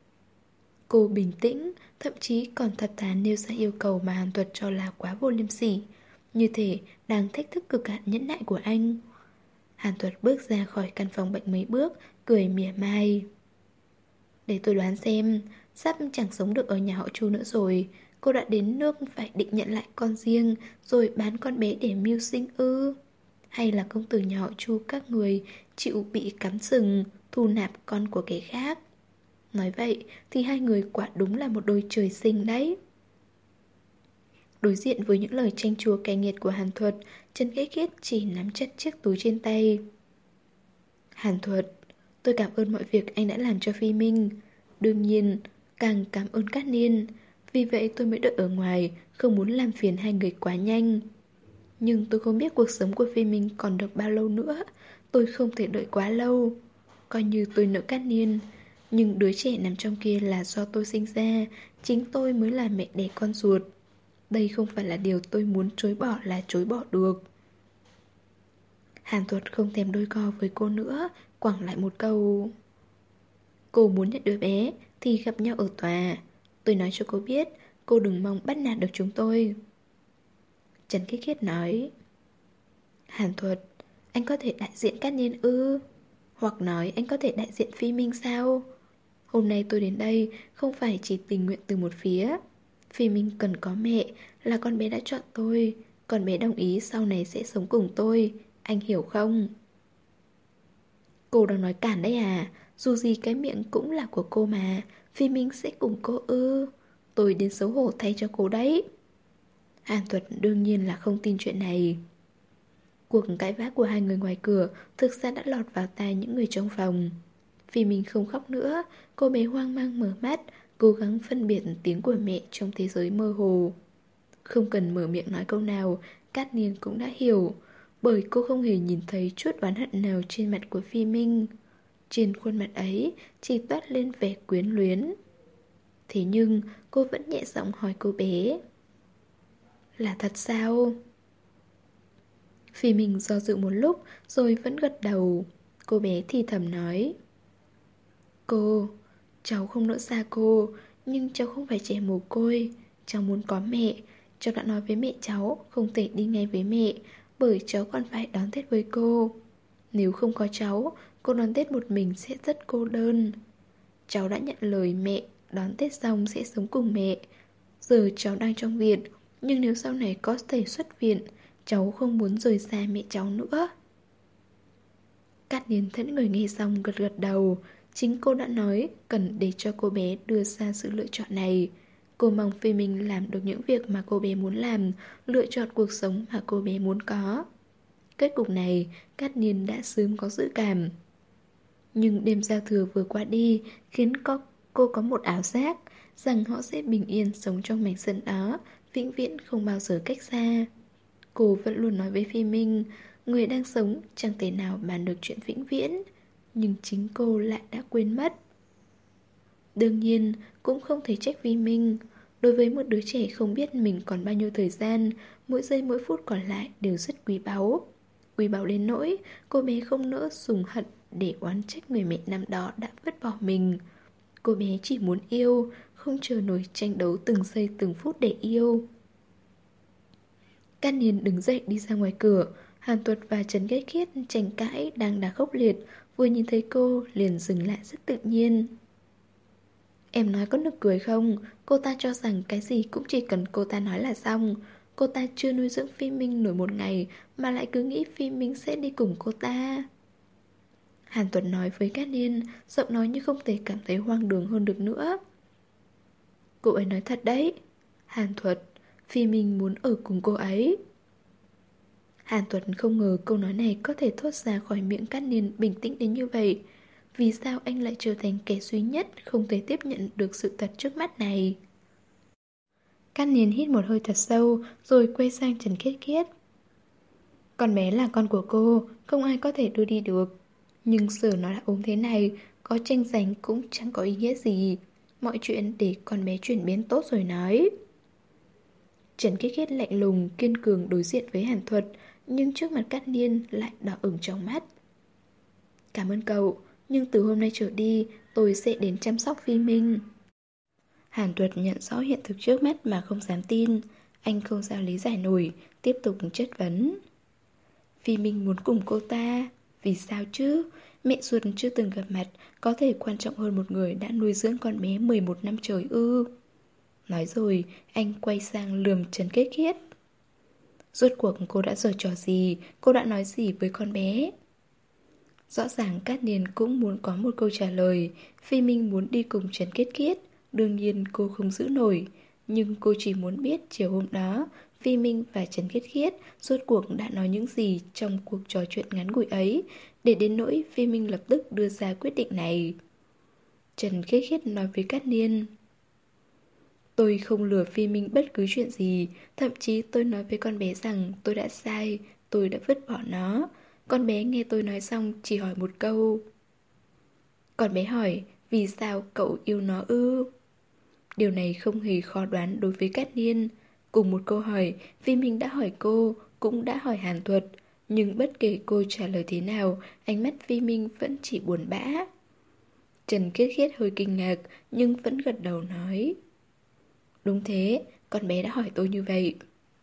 Cô bình tĩnh, thậm chí còn thật thà nêu ra yêu cầu mà Hàn Thuật cho là quá vô liêm sỉ. Như thể đang thách thức cực hạn nhẫn nại của anh. Hàn Thuật bước ra khỏi căn phòng bệnh mấy bước, cười mỉa mai. Để tôi đoán xem, sắp chẳng sống được ở nhà họ Chu nữa rồi. Cô đã đến nước phải định nhận lại con riêng, rồi bán con bé để mưu sinh ư? Hay là công tử nhà họ Chu các người chịu bị cắm sừng, thu nạp con của kẻ khác? Nói vậy thì hai người quả đúng là một đôi trời sinh đấy. Đối diện với những lời chanh chua cay nghiệt của Hàn Thuật, Trần Khiết Khiết chỉ nắm chặt chiếc túi trên tay. Hàn Thuật, tôi cảm ơn mọi việc anh đã làm cho Phi Minh. Đương nhiên, càng cảm ơn Cát Niên. Vì vậy tôi mới đợi ở ngoài, không muốn làm phiền hai người quá nhanh. Nhưng tôi không biết cuộc sống của Phi Minh còn được bao lâu nữa. Tôi không thể đợi quá lâu. Coi như tôi nợ Cát Niên. Nhưng đứa trẻ nằm trong kia là do tôi sinh ra. Chính tôi mới là mẹ đẻ con ruột. Đây không phải là điều tôi muốn chối bỏ là chối bỏ được. Hàn Thuật không thèm đôi co với cô nữa, quẳng lại một câu. Cô muốn nhận đứa bé thì gặp nhau ở tòa. Tôi nói cho cô biết, cô đừng mong bắt nạt được chúng tôi. Trần Khiết Khiết nói. Hàn Thuật, anh có thể đại diện Cát Niên ư? Hoặc nói anh có thể đại diện Phi Minh sao? Hôm nay tôi đến đây không phải chỉ tình nguyện từ một phía. Phi Minh cần có mẹ, là con bé đã chọn tôi. Con bé đồng ý sau này sẽ sống cùng tôi. Anh hiểu không? Cô đang nói cản đấy à? Dù gì cái miệng cũng là của cô mà. Phi Minh sẽ cùng cô ư? Tôi đến xấu hổ thay cho cô đấy. Hàn Thuật đương nhiên là không tin chuyện này. Cuộc cãi vã của hai người ngoài cửa thực ra đã lọt vào tai những người trong phòng. Phi Minh không khóc nữa, cô bé hoang mang mở mắt, cố gắng phân biệt tiếng của mẹ trong thế giới mơ hồ. Không cần mở miệng nói câu nào, Cát Niên cũng đã hiểu, bởi cô không hề nhìn thấy chút oán hận nào trên mặt của Phi Minh. Trên khuôn mặt ấy chỉ toát lên vẻ quyến luyến. Thế nhưng cô vẫn nhẹ giọng hỏi cô bé. Là thật sao? Phi Minh do dự một lúc rồi vẫn gật đầu. Cô bé thì thầm nói. Cô, cháu không nỡ xa cô, nhưng cháu không phải trẻ mồ côi. Cháu muốn có mẹ. Cháu đã nói với mẹ cháu không thể đi ngay với mẹ, bởi cháu còn phải đón Tết với cô. Nếu không có cháu, cô đón Tết một mình sẽ rất cô đơn. Cháu đã nhận lời mẹ, đón Tết xong sẽ sống cùng mẹ. Giờ cháu đang trong viện, nhưng nếu sau này có thể xuất viện, cháu không muốn rời xa mẹ cháu nữa. Cát Niên thẫn người nghe xong gật gật đầu. Chính cô đã nói cần để cho cô bé đưa ra sự lựa chọn này. Cô mong Phi Minh làm được những việc mà cô bé muốn làm, lựa chọn cuộc sống mà cô bé muốn có. Kết cục này, Cát Niên đã sớm có dự cảm. Nhưng đêm giao thừa vừa qua đi khiến cô có một ảo giác rằng họ sẽ bình yên sống trong mảnh sân đó, vĩnh viễn không bao giờ cách xa. Cô vẫn luôn nói với Phi Minh, người đang sống chẳng thể nào bàn được chuyện vĩnh viễn, nhưng chính cô lại đã quên mất. Đương nhiên, cũng không thể trách Phi Minh. Đối với một đứa trẻ không biết mình còn bao nhiêu thời gian, mỗi giây mỗi phút còn lại đều rất quý báu. Quý báu đến nỗi, cô bé không nỡ sùng hận để oán trách người mẹ năm đó đã vứt bỏ mình. Cô bé chỉ muốn yêu, không chờ nổi tranh đấu từng giây từng phút để yêu. Cát Niên đứng dậy đi ra ngoài cửa. Hàn Tuật và Trần Ghét Khiết tranh cãi đang đà khốc liệt. Vừa nhìn thấy cô liền dừng lại rất tự nhiên. Em nói có nực cười không? Cô ta cho rằng cái gì cũng chỉ cần cô ta nói là xong. Cô ta chưa nuôi dưỡng Phi Minh nổi một ngày mà lại cứ nghĩ Phi Minh sẽ đi cùng cô ta. Hàn Tuật nói với Cát Niên, giọng nói như không thể cảm thấy hoang đường hơn được nữa. Cô ấy nói thật đấy. Hàn Tuật, Phi Minh muốn ở cùng cô ấy. Hàn Tuật không ngờ câu nói này có thể thốt ra khỏi miệng Cát Niên bình tĩnh đến như vậy. Vì sao anh lại trở thành kẻ duy nhất không thể tiếp nhận được sự thật trước mắt này? Cát Niên hít một hơi thật sâu rồi quay sang Trần Khiết Khiết. Con bé là con của cô, không ai có thể đưa đi được. Nhưng giờ nó đã ốm thế này, có tranh giành cũng chẳng có ý nghĩa gì. Mọi chuyện để con bé chuyển biến tốt rồi nói. Trần Khiết Khiết lạnh lùng, kiên cường đối diện với Hàn Thuật, nhưng trước mặt Cát Niên lại đỏ ửng trong mắt. Cảm ơn cậu, nhưng từ hôm nay trở đi, tôi sẽ đến chăm sóc Phi Minh. Hàn Tuật nhận rõ hiện thực trước mắt mà không dám tin. Anh không sao lý giải nổi, tiếp tục chất vấn. Phi Minh muốn cùng cô ta. Vì sao chứ? Mẹ ruột chưa từng gặp mặt có thể quan trọng hơn một người đã nuôi dưỡng con bé 11 năm trời ư? Nói rồi, anh quay sang lườm Trần Kết Khiết. Rốt cuộc cô đã giở trò gì? Cô đã nói gì với con bé? Rõ ràng Cát Niên cũng muốn có một câu trả lời. Phi Minh muốn đi cùng Trần Kết Khiết. Đương nhiên cô không giữ nổi. Nhưng cô chỉ muốn biết chiều hôm đó Phi Minh và Trần Kết Khiết rốt cuộc đã nói những gì trong cuộc trò chuyện ngắn ngủi ấy, để đến nỗi Phi Minh lập tức đưa ra quyết định này. Trần Kết Khiết nói với Cát Niên, tôi không lừa Phi Minh bất cứ chuyện gì. Thậm chí tôi nói với con bé rằng tôi đã sai, tôi đã vứt bỏ nó. Con bé nghe tôi nói xong chỉ hỏi một câu. Con bé hỏi, vì sao cậu yêu nó ư? Điều này không hề khó đoán đối với Cát Niên. Cùng một câu hỏi, Phi Minh đã hỏi cô, cũng đã hỏi Hàn Thuật. Nhưng bất kể cô trả lời thế nào, ánh mắt Phi Minh vẫn chỉ buồn bã. Trần Khiết Khiết hơi kinh ngạc, nhưng vẫn gật đầu nói. Đúng thế, con bé đã hỏi tôi như vậy.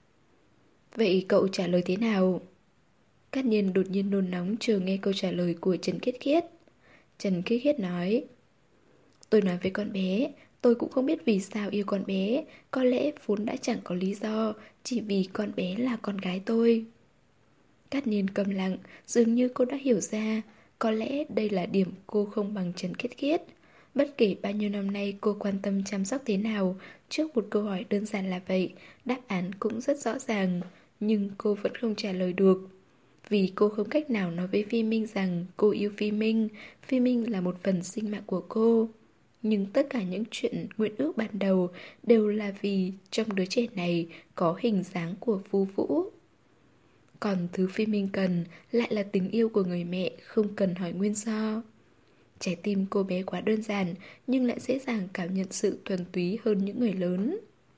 Vậy cậu trả lời thế nào? Cát Niên đột nhiên nôn nóng chờ nghe câu trả lời của Trần Khiết Khiết. Trần Khiết Khiết nói, tôi nói với con bé, tôi cũng không biết vì sao yêu con bé. Có lẽ vốn đã chẳng có lý do, chỉ vì con bé là con gái tôi. Cát Niên câm lặng, dường như cô đã hiểu ra. Có lẽ đây là điểm cô không bằng Trần Khiết Khiết. Bất kể bao nhiêu năm nay cô quan tâm chăm sóc thế nào, trước một câu hỏi đơn giản là vậy, đáp án cũng rất rõ ràng. Nhưng cô vẫn không trả lời được. Vì cô không cách nào nói với Phi Minh rằng cô yêu Phi Minh. Phi Minh là một phần sinh mạng của cô. Nhưng tất cả những chuyện nguyện ước ban đầu đều là vì trong đứa trẻ này có hình dáng của Vu Vũ. Còn thứ Phi Minh cần lại là tình yêu của người mẹ, không cần hỏi nguyên do. Trái tim cô bé quá đơn giản, nhưng lại dễ dàng cảm nhận sự thuần túy hơn những người lớn.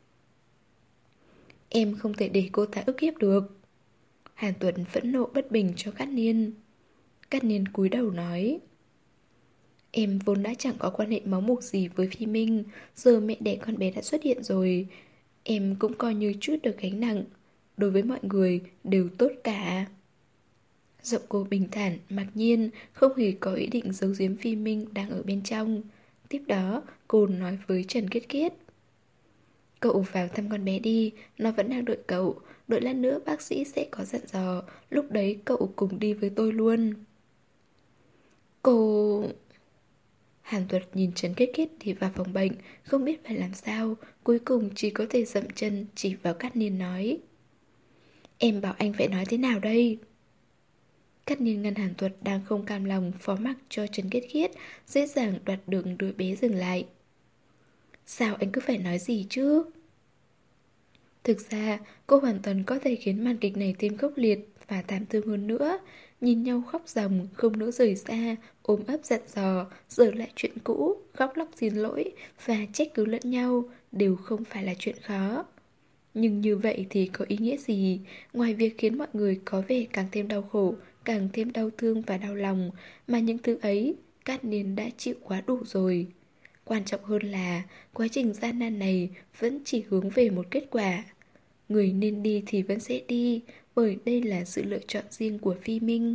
Em không thể để cô ta ức hiếp được. Hàn Tuấn phẫn nộ bất bình cho Cát Niên. Cát Niên cúi đầu nói, em vốn đã chẳng có quan hệ máu mủ gì với Phi Minh. Giờ mẹ đẻ con bé đã xuất hiện rồi, em cũng coi như chút được gánh nặng. Đối với mọi người đều tốt cả. Giọng cô bình thản, mặc nhiên, không hề có ý định giấu giếm Phi Minh đang ở bên trong. Tiếp đó, cô nói với Trần Kết Kết, cậu vào thăm con bé đi, nó vẫn đang đợi cậu. Đợi lát nữa bác sĩ sẽ có dặn dò, lúc đấy cậu cùng đi với tôi luôn. Cô... Hàn Tuật nhìn Trần Kết Kết đi vào phòng bệnh, không biết phải làm sao, cuối cùng chỉ có thể dậm chân chỉ vào Cát Niên nói. Em bảo anh phải nói thế nào đây? Cát Niên ngăn Hàn Tuật đang không cam lòng phó mặc cho Trần Kết Kết, dễ dàng đoạt được đứa bé dừng lại. Sao anh cứ phải nói gì chứ? Thực ra, cô hoàn toàn có thể khiến màn kịch này thêm khốc liệt và thảm thương hơn nữa. Nhìn nhau khóc ròng, không nỡ rời xa, ôm ấp dặn dò, giở lại chuyện cũ, khóc lóc xin lỗi và trách cứ lẫn nhau đều không phải là chuyện khó. Nhưng như vậy thì có ý nghĩa gì, ngoài việc khiến mọi người có vẻ càng thêm đau khổ, càng thêm đau thương và đau lòng, mà những thứ ấy Cát Niên đã chịu quá đủ rồi. Quan trọng hơn là quá trình gian nan này vẫn chỉ hướng về một kết quả. Người nên đi thì vẫn sẽ đi, bởi đây là sự lựa chọn riêng của Phi Minh.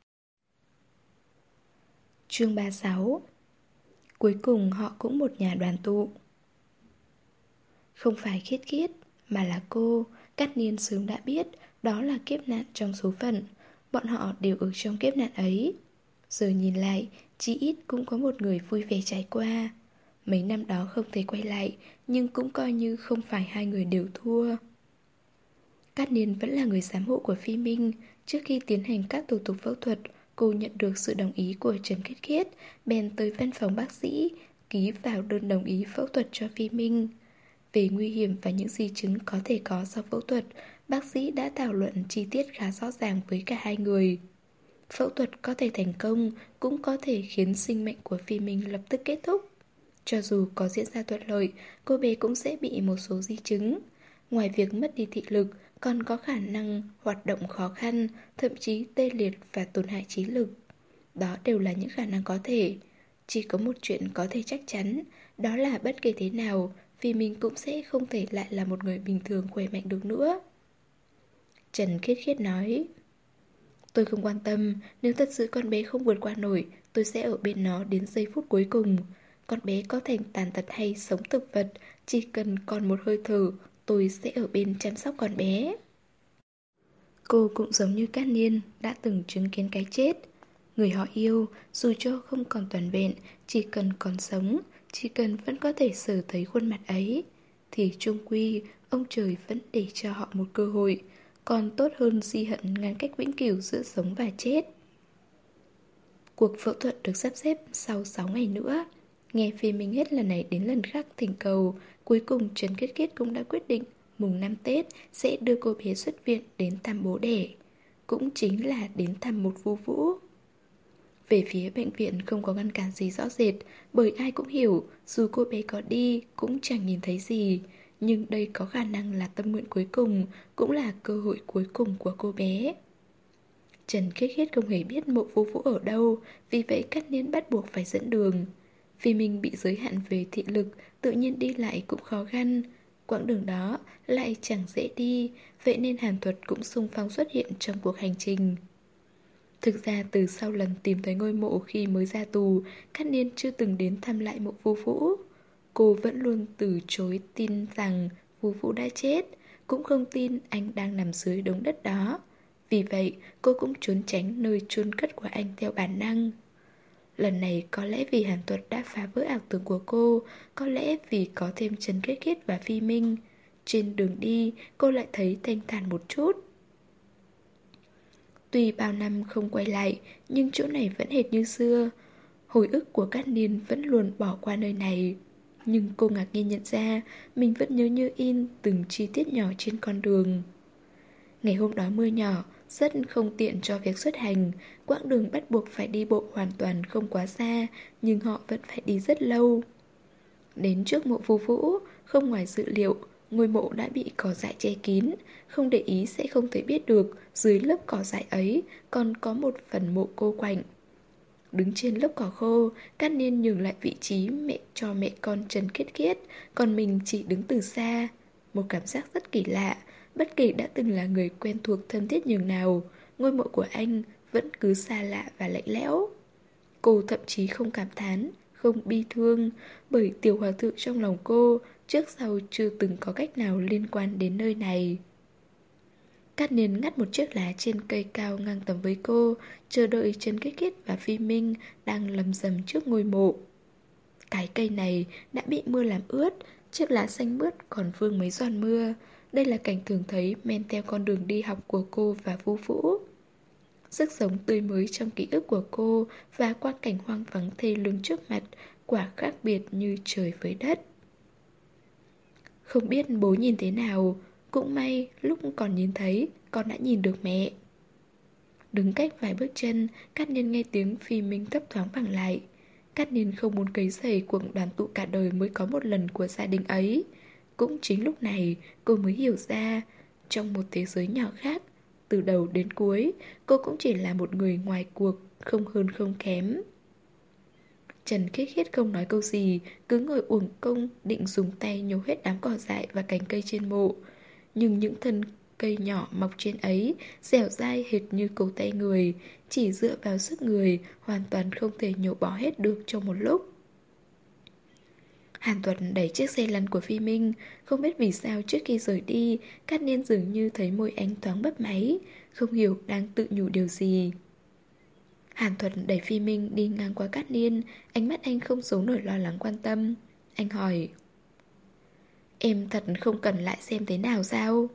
Chương 36. Cuối cùng họ cũng một nhà đoàn tụ. Không phải Khiết Khiết, mà là cô. Cát Niên sớm đã biết đó là kiếp nạn trong số phận. Bọn họ đều ở trong kiếp nạn ấy. Giờ nhìn lại, chí ít cũng có một người vui vẻ trải qua. Mấy năm đó không thể quay lại, nhưng cũng coi như không phải hai người đều thua. Cát Niên vẫn là người giám hộ của Phi Minh. Trước khi tiến hành các thủ tục phẫu thuật, cô nhận được sự đồng ý của Trần Kết Kết, bèn tới văn phòng bác sĩ, ký vào đơn đồng ý phẫu thuật cho Phi Minh. Về nguy hiểm và những di chứng có thể có sau phẫu thuật, bác sĩ đã thảo luận chi tiết khá rõ ràng với cả hai người. Phẫu thuật có thể thành công, cũng có thể khiến sinh mệnh của Phi Minh lập tức kết thúc. Cho dù có diễn ra thuận lợi, cô bé cũng sẽ bị một số di chứng. Ngoài việc mất đi thị lực, còn có khả năng hoạt động khó khăn, thậm chí tê liệt và tổn hại trí lực. Đó đều là những khả năng có thể. Chỉ có một chuyện có thể chắc chắn, đó là bất kể thế nào, Phi Minh cũng sẽ không thể lại là một người bình thường khỏe mạnh được nữa. Trần Khiết Khiết nói, tôi không quan tâm, nếu thật sự con bé không vượt qua nổi, tôi sẽ ở bên nó đến giây phút cuối cùng. Con bé có thành tàn tật hay sống thực vật, chỉ cần còn một hơi thở, tôi sẽ ở bên chăm sóc con bé. Cô cũng giống như Cát Niên, đã từng chứng kiến cái chết. Người họ yêu, dù cho không còn toàn vẹn, chỉ cần còn sống, chỉ cần vẫn có thể sờ thấy khuôn mặt ấy, thì chung quy, ông trời vẫn để cho họ một cơ hội, còn tốt hơn di hận ngăn cách vĩnh cửu giữa sống và chết. Cuộc phẫu thuật được sắp xếp sau 6 ngày nữa. Nghe Phi Minh hết lần này đến lần khác thỉnh cầu, cuối cùng Trần Kết Kết cũng đã quyết định mùng 5 Tết sẽ đưa cô bé xuất viện đến thăm bố đẻ. Cũng chính là đến thăm một Vu Vũ. Về phía bệnh viện không có ngăn cản gì rõ rệt, bởi ai cũng hiểu dù cô bé có đi cũng chẳng nhìn thấy gì. Nhưng đây có khả năng là tâm nguyện cuối cùng, cũng là cơ hội cuối cùng của cô bé. Trần Khiết Khiết không hề biết mộ Vu Vũ ở đâu, vì vậy Cát Niên bắt buộc phải dẫn đường. Vì mình bị giới hạn về thị lực, tự nhiên đi lại cũng khó khăn. Quãng đường đó lại chẳng dễ đi, vậy nên Hàn Thuật cũng xung phong xuất hiện trong cuộc hành trình. Thực ra từ sau lần tìm thấy ngôi mộ khi mới ra tù, Cát Niên chưa từng đến thăm lại mộ Vu Vũ. Cô vẫn luôn từ chối tin rằng Vu Vũ đã chết, cũng không tin anh đang nằm dưới đống đất đó. Vì vậy, cô cũng trốn tránh nơi chôn cất của anh theo bản năng. Lần này có lẽ vì Hàn Tuật đã phá vỡ ảo tưởng của cô, có lẽ vì có thêm Trần Kết Kết và Phi Minh. Trên đường đi, cô lại thấy thanh thản một chút. Tuy bao năm không quay lại, nhưng chỗ này vẫn hệt như xưa. Hồi ức của Cát Niên vẫn luôn bỏ qua nơi này. Nhưng cô ngạc nhiên nhận ra mình vẫn nhớ như in từng chi tiết nhỏ trên con đường. Ngày hôm đó mưa nhỏ, rất không tiện cho việc xuất hành. Quãng đường bắt buộc phải đi bộ hoàn toàn không quá xa, nhưng họ vẫn phải đi rất lâu. Đến trước mộ Vu Vũ, không ngoài dự liệu, ngôi mộ đã bị cỏ dại che kín. Không để ý sẽ không thể biết được dưới lớp cỏ dại ấy còn có một phần mộ cô quạnh. Đứng trên lớp cỏ khô, Cát Niên nhường lại vị trí cho mẹ con Trần Kết Kết, còn mình chỉ đứng từ xa. Một cảm giác rất kỳ lạ, bất kể đã từng là người quen thuộc thân thiết nhường nào, ngôi mộ của anh vẫn cứ xa lạ và lạnh lẽo. Cô thậm chí không cảm thán, không bi thương, bởi tiểu hòa thượng trong lòng cô trước sau chưa từng có cách nào liên quan đến nơi này. Cát Niên ngắt một chiếc lá trên cây cao ngang tầm với cô, chờ đợi Trần Kết Kết và Phi Minh đang lầm rầm trước ngôi mộ. Cái cây này đã bị mưa làm ướt, chiếc lá xanh mướt còn vương mấy giọt mưa. Đây là cảnh thường thấy men theo con đường đi học của cô và Vũ Vũ. Sức sống tươi mới trong ký ức của cô và quang cảnh hoang vắng thê lương trước mặt quả khác biệt như trời với đất. Không biết bố nhìn thế nào, cũng may lúc còn nhìn thấy con đã nhìn được mẹ. Đứng cách vài bước chân, Cát Niên nghe tiếng Phi Minh thấp thoáng vẳng lại. Cát Niên không muốn quấy rầy cuộc đoàn tụ cả đời mới có một lần của gia đình ấy. Cũng chính lúc này cô mới hiểu ra, trong một thế giới nhỏ khác, từ đầu đến cuối, cô cũng chỉ là một người ngoài cuộc, không hơn không kém. Trần Khiết Khiết không nói câu gì, cứ ngồi uổng công định dùng tay nhổ hết đám cỏ dại và cành cây trên mộ. Nhưng những thân cây nhỏ mọc trên ấy dẻo dai hệt như cổ tay người, chỉ dựa vào sức người hoàn toàn không thể nhổ bỏ hết được trong một lúc. Hàn Tuật đẩy chiếc xe lăn của Phi Minh. Không biết vì sao trước khi rời đi, Cát Niên dường như thấy môi anh thoáng bấp máy, không hiểu đang tự nhủ điều gì. Hàn Thuật đẩy Phi Minh đi ngang qua Cát Niên, ánh mắt anh không giấu nổi lo lắng quan tâm. Anh hỏi: Em thật không cần lại xem thế nào sao?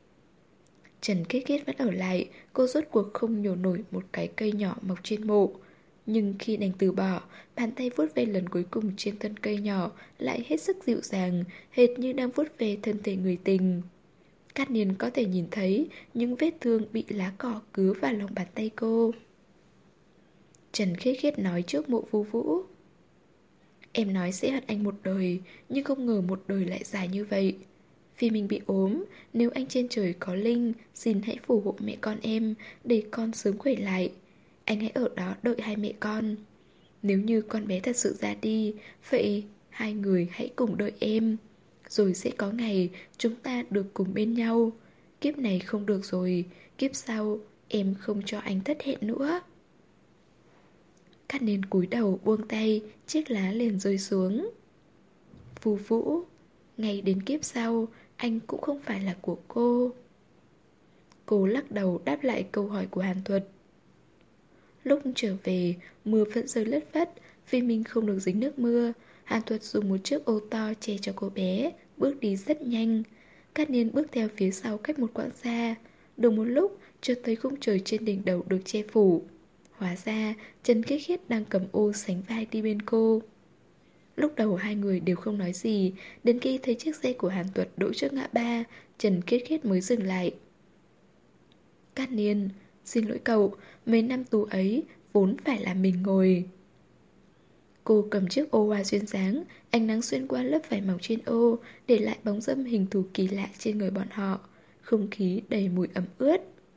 Trần Kết Kết vẫn ở lại, cô rốt cuộc không nhổ nổi một cái cây nhỏ mọc trên mộ. Nhưng khi đành từ bỏ, bàn tay vuốt ve lần cuối cùng trên thân cây nhỏ lại hết sức dịu dàng, hệt như đang vuốt ve thân thể người tình. Cát Niên có thể nhìn thấy những vết thương bị lá cỏ cứa vào lòng bàn tay cô. Trần Khiết Khiết nói trước mộ Vũ Vũ: Em nói sẽ hận anh một đời, nhưng không ngờ một đời lại dài như vậy. Vì mình bị ốm, nếu anh trên trời có linh, xin hãy phù hộ mẹ con em, để con sớm khỏe lại. Anh hãy ở đó đợi hai mẹ con. Nếu như con bé thật sự ra đi, vậy hai người hãy cùng đợi em. Rồi sẽ có ngày chúng ta được cùng bên nhau. Kiếp này không được rồi, kiếp sau em không cho anh thất hẹn nữa. Cát Niên cúi đầu buông tay, chiếc lá liền rơi xuống. Phù Vũ, ngày đến kiếp sau, anh cũng không phải là của cô. Cô lắc đầu đáp lại câu hỏi của Hàn Thuật. Lúc trở về, mưa vẫn rơi lất phất, vì mình không được dính nước mưa. Hàn Thuật dùng một chiếc ô to che cho cô bé, bước đi rất nhanh. Cát Niên bước theo phía sau cách một quãng xa. Được một lúc, chợt thấy khung trời trên đỉnh đầu được che phủ. Hóa ra, Trần Khiết Khiết đang cầm ô sánh vai đi bên cô. Lúc đầu hai người đều không nói gì, đến khi thấy chiếc xe của Hàn Tuật đỗ trước ngã ba, Trần Khiết Khiết mới dừng lại. Cát Niên, xin lỗi cậu, mấy năm tù ấy vốn phải là mình ngồi. Cô cầm chiếc ô hoa duyên dáng, ánh nắng xuyên qua lớp vải mỏng trên ô, để lại bóng râm hình thù kỳ lạ trên người bọn họ. Không khí đầy mùi ẩm ướt.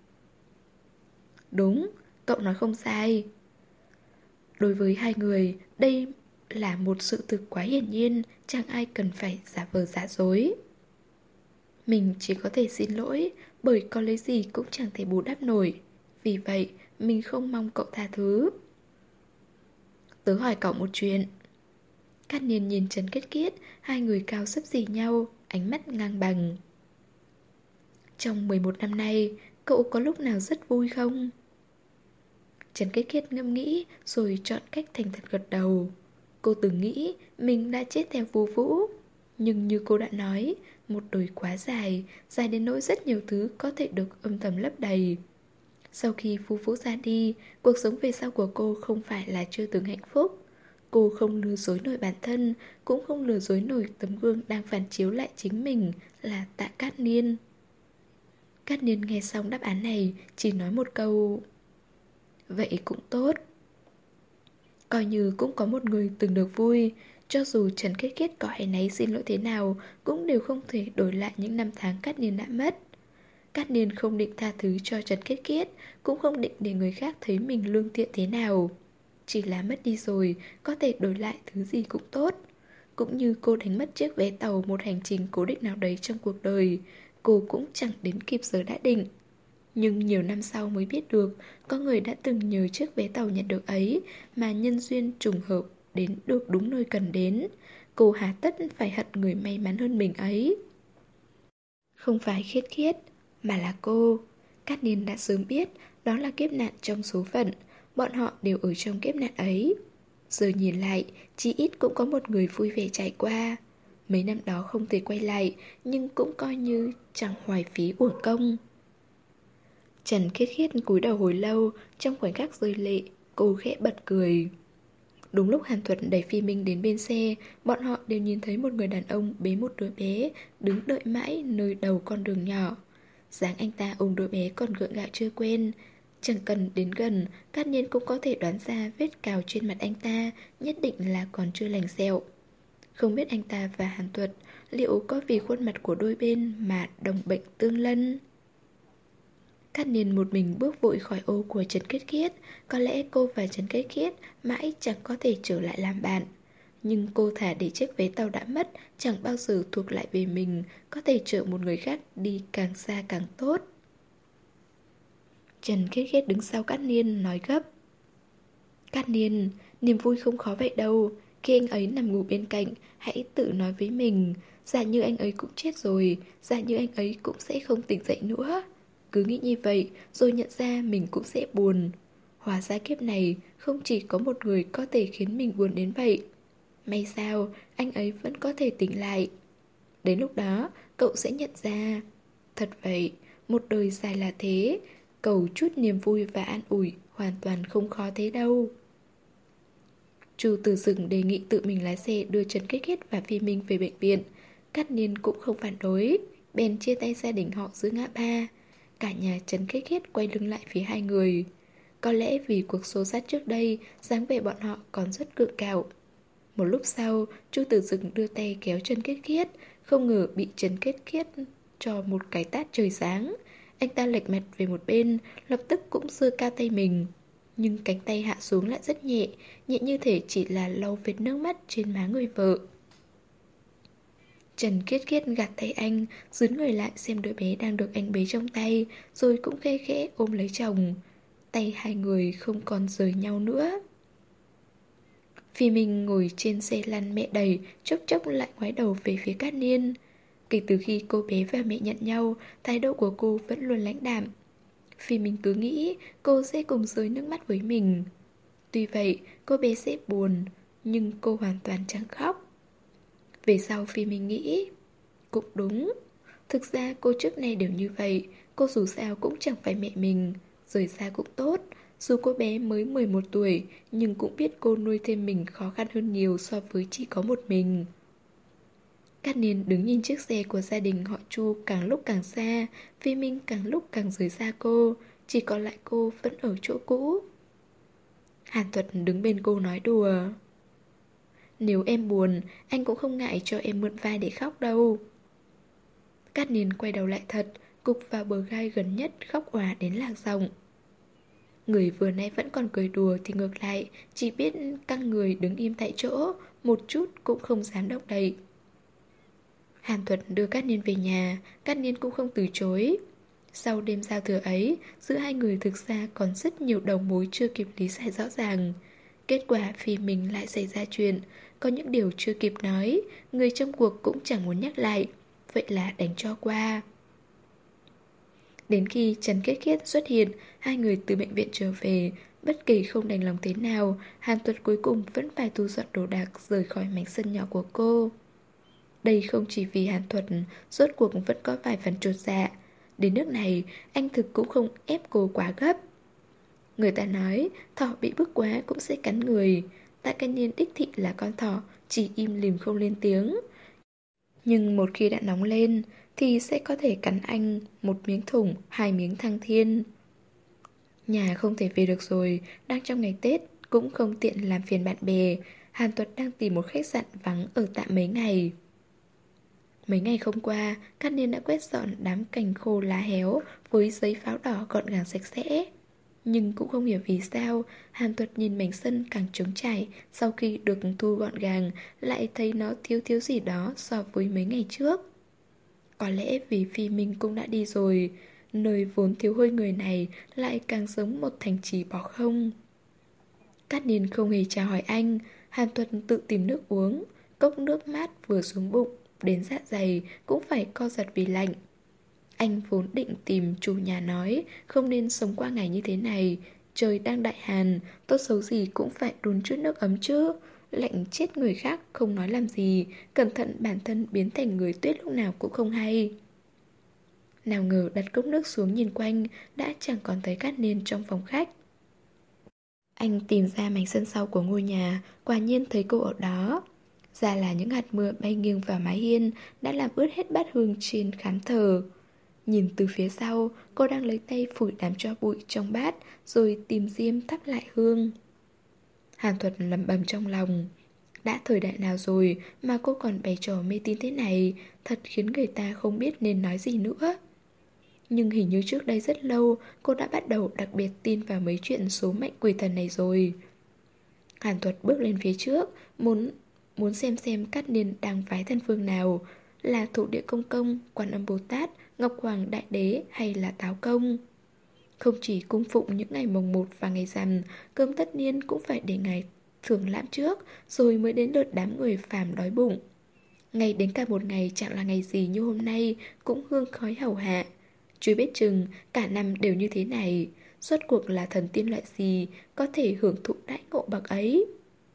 Đúng, cậu nói không sai. Đối với hai người, đây là một sự thực quá hiển nhiên, chẳng ai cần phải giả vờ giả dối. Mình chỉ có thể xin lỗi, bởi có lấy gì cũng chẳng thể bù đắp nổi. Vì vậy, mình không mong cậu tha thứ. Tớ hỏi cậu một chuyện. Cát Niên nhìn Trần Kết Kiết, hai người cao xấp xỉ nhau, ánh mắt ngang bằng. Trong 11 năm nay, cậu có lúc nào rất vui không? Trần Kết Kiết ngẫm nghĩ rồi chọn cách thành thật gật đầu. Cô từng nghĩ mình đã chết theo Vũ Vũ. Nhưng như cô đã nói, một đời quá dài, dài đến nỗi rất nhiều thứ có thể được âm thầm lấp đầy. Sau khi Vũ Vũ ra đi, cuộc sống về sau của cô không phải là chưa từng hạnh phúc. Cô không lừa dối nổi bản thân, cũng không lừa dối nổi tấm gương đang phản chiếu lại chính mình là Tạ Cát Niên. Cát Niên nghe xong đáp án này, chỉ nói một câu: vậy cũng tốt. Coi như cũng có một người từng được vui. Cho dù Trần Kết Kết có áy náy xin lỗi thế nào, cũng đều không thể đổi lại những năm tháng Cát Niên đã mất. Cát Niên không định tha thứ cho Trần Kết Kết, cũng không định để người khác thấy mình lương thiện thế nào. Chỉ là mất đi rồi, có thể đổi lại thứ gì cũng tốt. Cũng như cô đánh mất chiếc vé tàu một hành trình cố định nào đấy trong cuộc đời, cô cũng chẳng đến kịp giờ đã định. Nhưng nhiều năm sau mới biết được, có người đã từng nhờ chiếc vé tàu nhận được ấy mà nhân duyên trùng hợp đến được đúng nơi cần đến. Cô hà tất phải hận người may mắn hơn mình ấy. Không phải Khiết Khiết, mà là cô. Cát Niên đã sớm biết đó là kiếp nạn trong số phận. Bọn họ đều ở trong kiếp nạn ấy. Giờ nhìn lại, chí ít cũng có một người vui vẻ trải qua. Mấy năm đó không thể quay lại, nhưng cũng coi như chẳng hoài phí uổng công. Trần Khiết Khiết cúi đầu hồi lâu, trong khoảnh khắc rơi lệ, cô khẽ bật cười. Đúng lúc Hàn Thuật đẩy Phi Minh đến bên xe, bọn họ đều nhìn thấy một người đàn ông bế một đứa bé, đứng đợi mãi nơi đầu con đường nhỏ. Dáng anh ta ôm đứa bé còn gượng gạo chưa quen. Chẳng cần đến gần, Cát Nhiên cũng có thể đoán ra vết cào trên mặt anh ta nhất định là còn chưa lành sẹo. Không biết anh ta và Hàn Thuật liệu có vì khuôn mặt của đôi bên mà đồng bệnh tương lân. Cát Nhiên một mình bước vội khỏi ô của Trần Kết Khiết. Có lẽ cô và Trần Kết Khiết mãi chẳng có thể trở lại làm bạn. Nhưng cô thà để chiếc vé tàu đã mất, chẳng bao giờ thuộc lại về mình, có thể chở một người khác đi càng xa càng tốt. Trần Kết Khiết đứng sau Cát Nhiên nói gấp. Cát Nhiên, niềm vui không khó vậy đâu. Khi anh ấy nằm ngủ bên cạnh, hãy tự nói với mình, giả như anh ấy cũng chết rồi, giả như anh ấy cũng sẽ không tỉnh dậy nữa. Cứ nghĩ như vậy, rồi nhận ra mình cũng sẽ buồn. Hóa ra kiếp này, không chỉ có một người có thể khiến mình buồn đến vậy. May sao, anh ấy vẫn có thể tỉnh lại. Đến lúc đó, cậu sẽ nhận ra. Thật vậy, một đời dài là thế, cầu chút niềm vui và an ủi hoàn toàn không khó thế đâu. Chu Tử Dực đề nghị tự mình lái xe đưa Trần Kết Kết và Phi Minh về bệnh viện. Cát Niên cũng không phản đối, bèn chia tay gia đình họ giữa ngã ba. Cả nhà Trần Kết Kết quay lưng lại phía hai người. Có lẽ vì cuộc xô xát trước đây, dáng vẻ bọn họ còn rất cự cạo. Một lúc sau, Chu Tử Dực đưa tay kéo Trần Kết Kết, không ngờ bị Trần Kết Kết cho một cái tát trời giáng. Anh ta lệch mặt về một bên, lập tức cũng giơ cao tay mình. Nhưng cánh tay hạ xuống lại rất nhẹ, nhẹ như thể chỉ là lau vết nước mắt trên má người vợ. Trần Kiết Kiết gạt tay anh, dướn người lại xem đứa bé đang được anh bế trong tay, rồi cũng khẽ khẽ ôm lấy chồng. Tay hai người không còn rời nhau nữa. Phi Minh ngồi trên xe lăn mẹ đẩy, chốc chốc lại ngoái đầu về phía Cát Niên. Kể từ khi cô bé và mẹ nhận nhau, thái độ của cô vẫn luôn lãnh đạm. Phi Minh cứ nghĩ cô sẽ cùng rơi nước mắt với mình. Tuy vậy, cô bé sẽ buồn, nhưng cô hoàn toàn chẳng khóc. Về sau Phi Minh nghĩ, cũng đúng. Thực ra cô trước nay đều như vậy, cô dù sao cũng chẳng phải mẹ mình, rời xa cũng tốt. Dù cô bé mới 11 tuổi, nhưng cũng biết cô nuôi thêm mình khó khăn hơn nhiều so với chỉ có một mình. Cát Niên đứng nhìn chiếc xe của gia đình họ Chu càng lúc càng xa, Phi Minh càng lúc càng rời xa cô, chỉ còn lại cô vẫn ở chỗ cũ. Hàn Thuật đứng bên cô nói đùa. Nếu em buồn, anh cũng không ngại cho em mượn vai để khóc đâu. Cát Niên quay đầu lại thật, cục vào bờ gai gần nhất khóc òa đến lạc giọng. Người vừa nãy vẫn còn cười đùa thì ngược lại, chỉ biết căng người đứng im tại chỗ, một chút cũng không dám động đậy. Hàn Thuật đưa Cát Niên về nhà, Cát Niên cũng không từ chối. Sau đêm giao thừa ấy, giữa hai người thực ra còn rất nhiều đầu mối chưa kịp lý giải rõ ràng. Kết quả Phi mình lại xảy ra chuyện, có những điều chưa kịp nói, người trong cuộc cũng chẳng muốn nhắc lại, vậy là đánh cho qua. Đến khi Trần Kết Kết xuất hiện, hai người từ bệnh viện trở về, bất kể không đành lòng thế nào, Hàn Thuật cuối cùng vẫn phải thu dọn đồ đạc rời khỏi mảnh sân nhỏ của cô. Đây không chỉ vì Hàn Thuật, rốt cuộc vẫn có vài phần chột dạ. Đến nước này, anh thực cũng không ép cô quá gấp. Người ta nói, thỏ bị bức quá cũng sẽ cắn người. Tạ Cái Niên đích thị là con thỏ, chỉ im lìm không lên tiếng. Nhưng một khi đã nóng lên, thì sẽ có thể cắn anh một miếng thủng, hai miếng thăng thiên. Nhà không thể về được rồi, đang trong ngày Tết, cũng không tiện làm phiền bạn bè. Hàn Thuật đang tìm một khách sạn vắng ở tạm mấy ngày. Mấy ngày hôm qua, Cát Niên đã quét dọn đám cành khô lá héo với giấy pháo đỏ gọn gàng sạch sẽ. Nhưng cũng không hiểu vì sao, Hàn Thuật nhìn mảnh sân càng trống trải, sau khi được thu gọn gàng, lại thấy nó thiếu thiếu gì đó so với mấy ngày trước. Có lẽ vì Phi Minh cũng đã đi rồi, nơi vốn thiếu hơi người này lại càng giống một thành trì bỏ không. Cát Niên không hề chào hỏi anh, Hàn Thuật tự tìm nước uống, cốc nước mát vừa xuống bụng, đến dạ dày cũng phải co giật vì lạnh. Anh vốn định tìm chủ nhà nói không nên sống qua ngày như thế này, Trời đang đại hàn, tốt xấu gì cũng phải đun chút nước ấm chứ. Lạnh chết người khác không nói làm gì, cẩn thận bản thân biến thành người tuyết lúc nào cũng không hay. Nào ngờ đặt cốc nước xuống nhìn quanh, đã chẳng còn thấy Cát Niên trong phòng khách. Anh tìm ra mảnh sân sau của ngôi nhà, quả nhiên thấy cô ở đó. Ra là những hạt mưa bay nghiêng vào mái hiên đã làm ướt hết bát hương trên khán thờ. Nhìn từ phía sau, cô đang lấy tay phủi đám tro bụi trong bát, rồi tìm diêm thắp lại hương. Hàn Thuật lẩm bẩm trong lòng. Đã thời đại nào rồi mà cô còn bày trò mê tín thế này, thật khiến người ta không biết nên nói gì nữa. Nhưng hình như trước đây rất lâu, cô đã bắt đầu đặc biệt tin vào mấy chuyện số mệnh quỷ thần này rồi. Hàn Thuật bước lên phía trước, muốn xem Cát Niên đang vái thân phương nào, là Thổ Địa Công Công, Quan Âm Bồ Tát, Ngọc Hoàng Đại Đế hay là Táo Công. Không chỉ cung phụng những ngày mồng 1 và ngày rằm, cơm tất niên cũng phải để ngày thưởng lãm trước, rồi mới đến lượt đám người phàm đói bụng. Ngày đến cả một ngày chẳng là ngày gì như hôm nay, cũng hương khói hầu hạ. Chưa biết chừng, cả năm đều như thế này. Rốt cuộc là thần tiên loại gì có thể hưởng thụ đãi ngộ bậc ấy.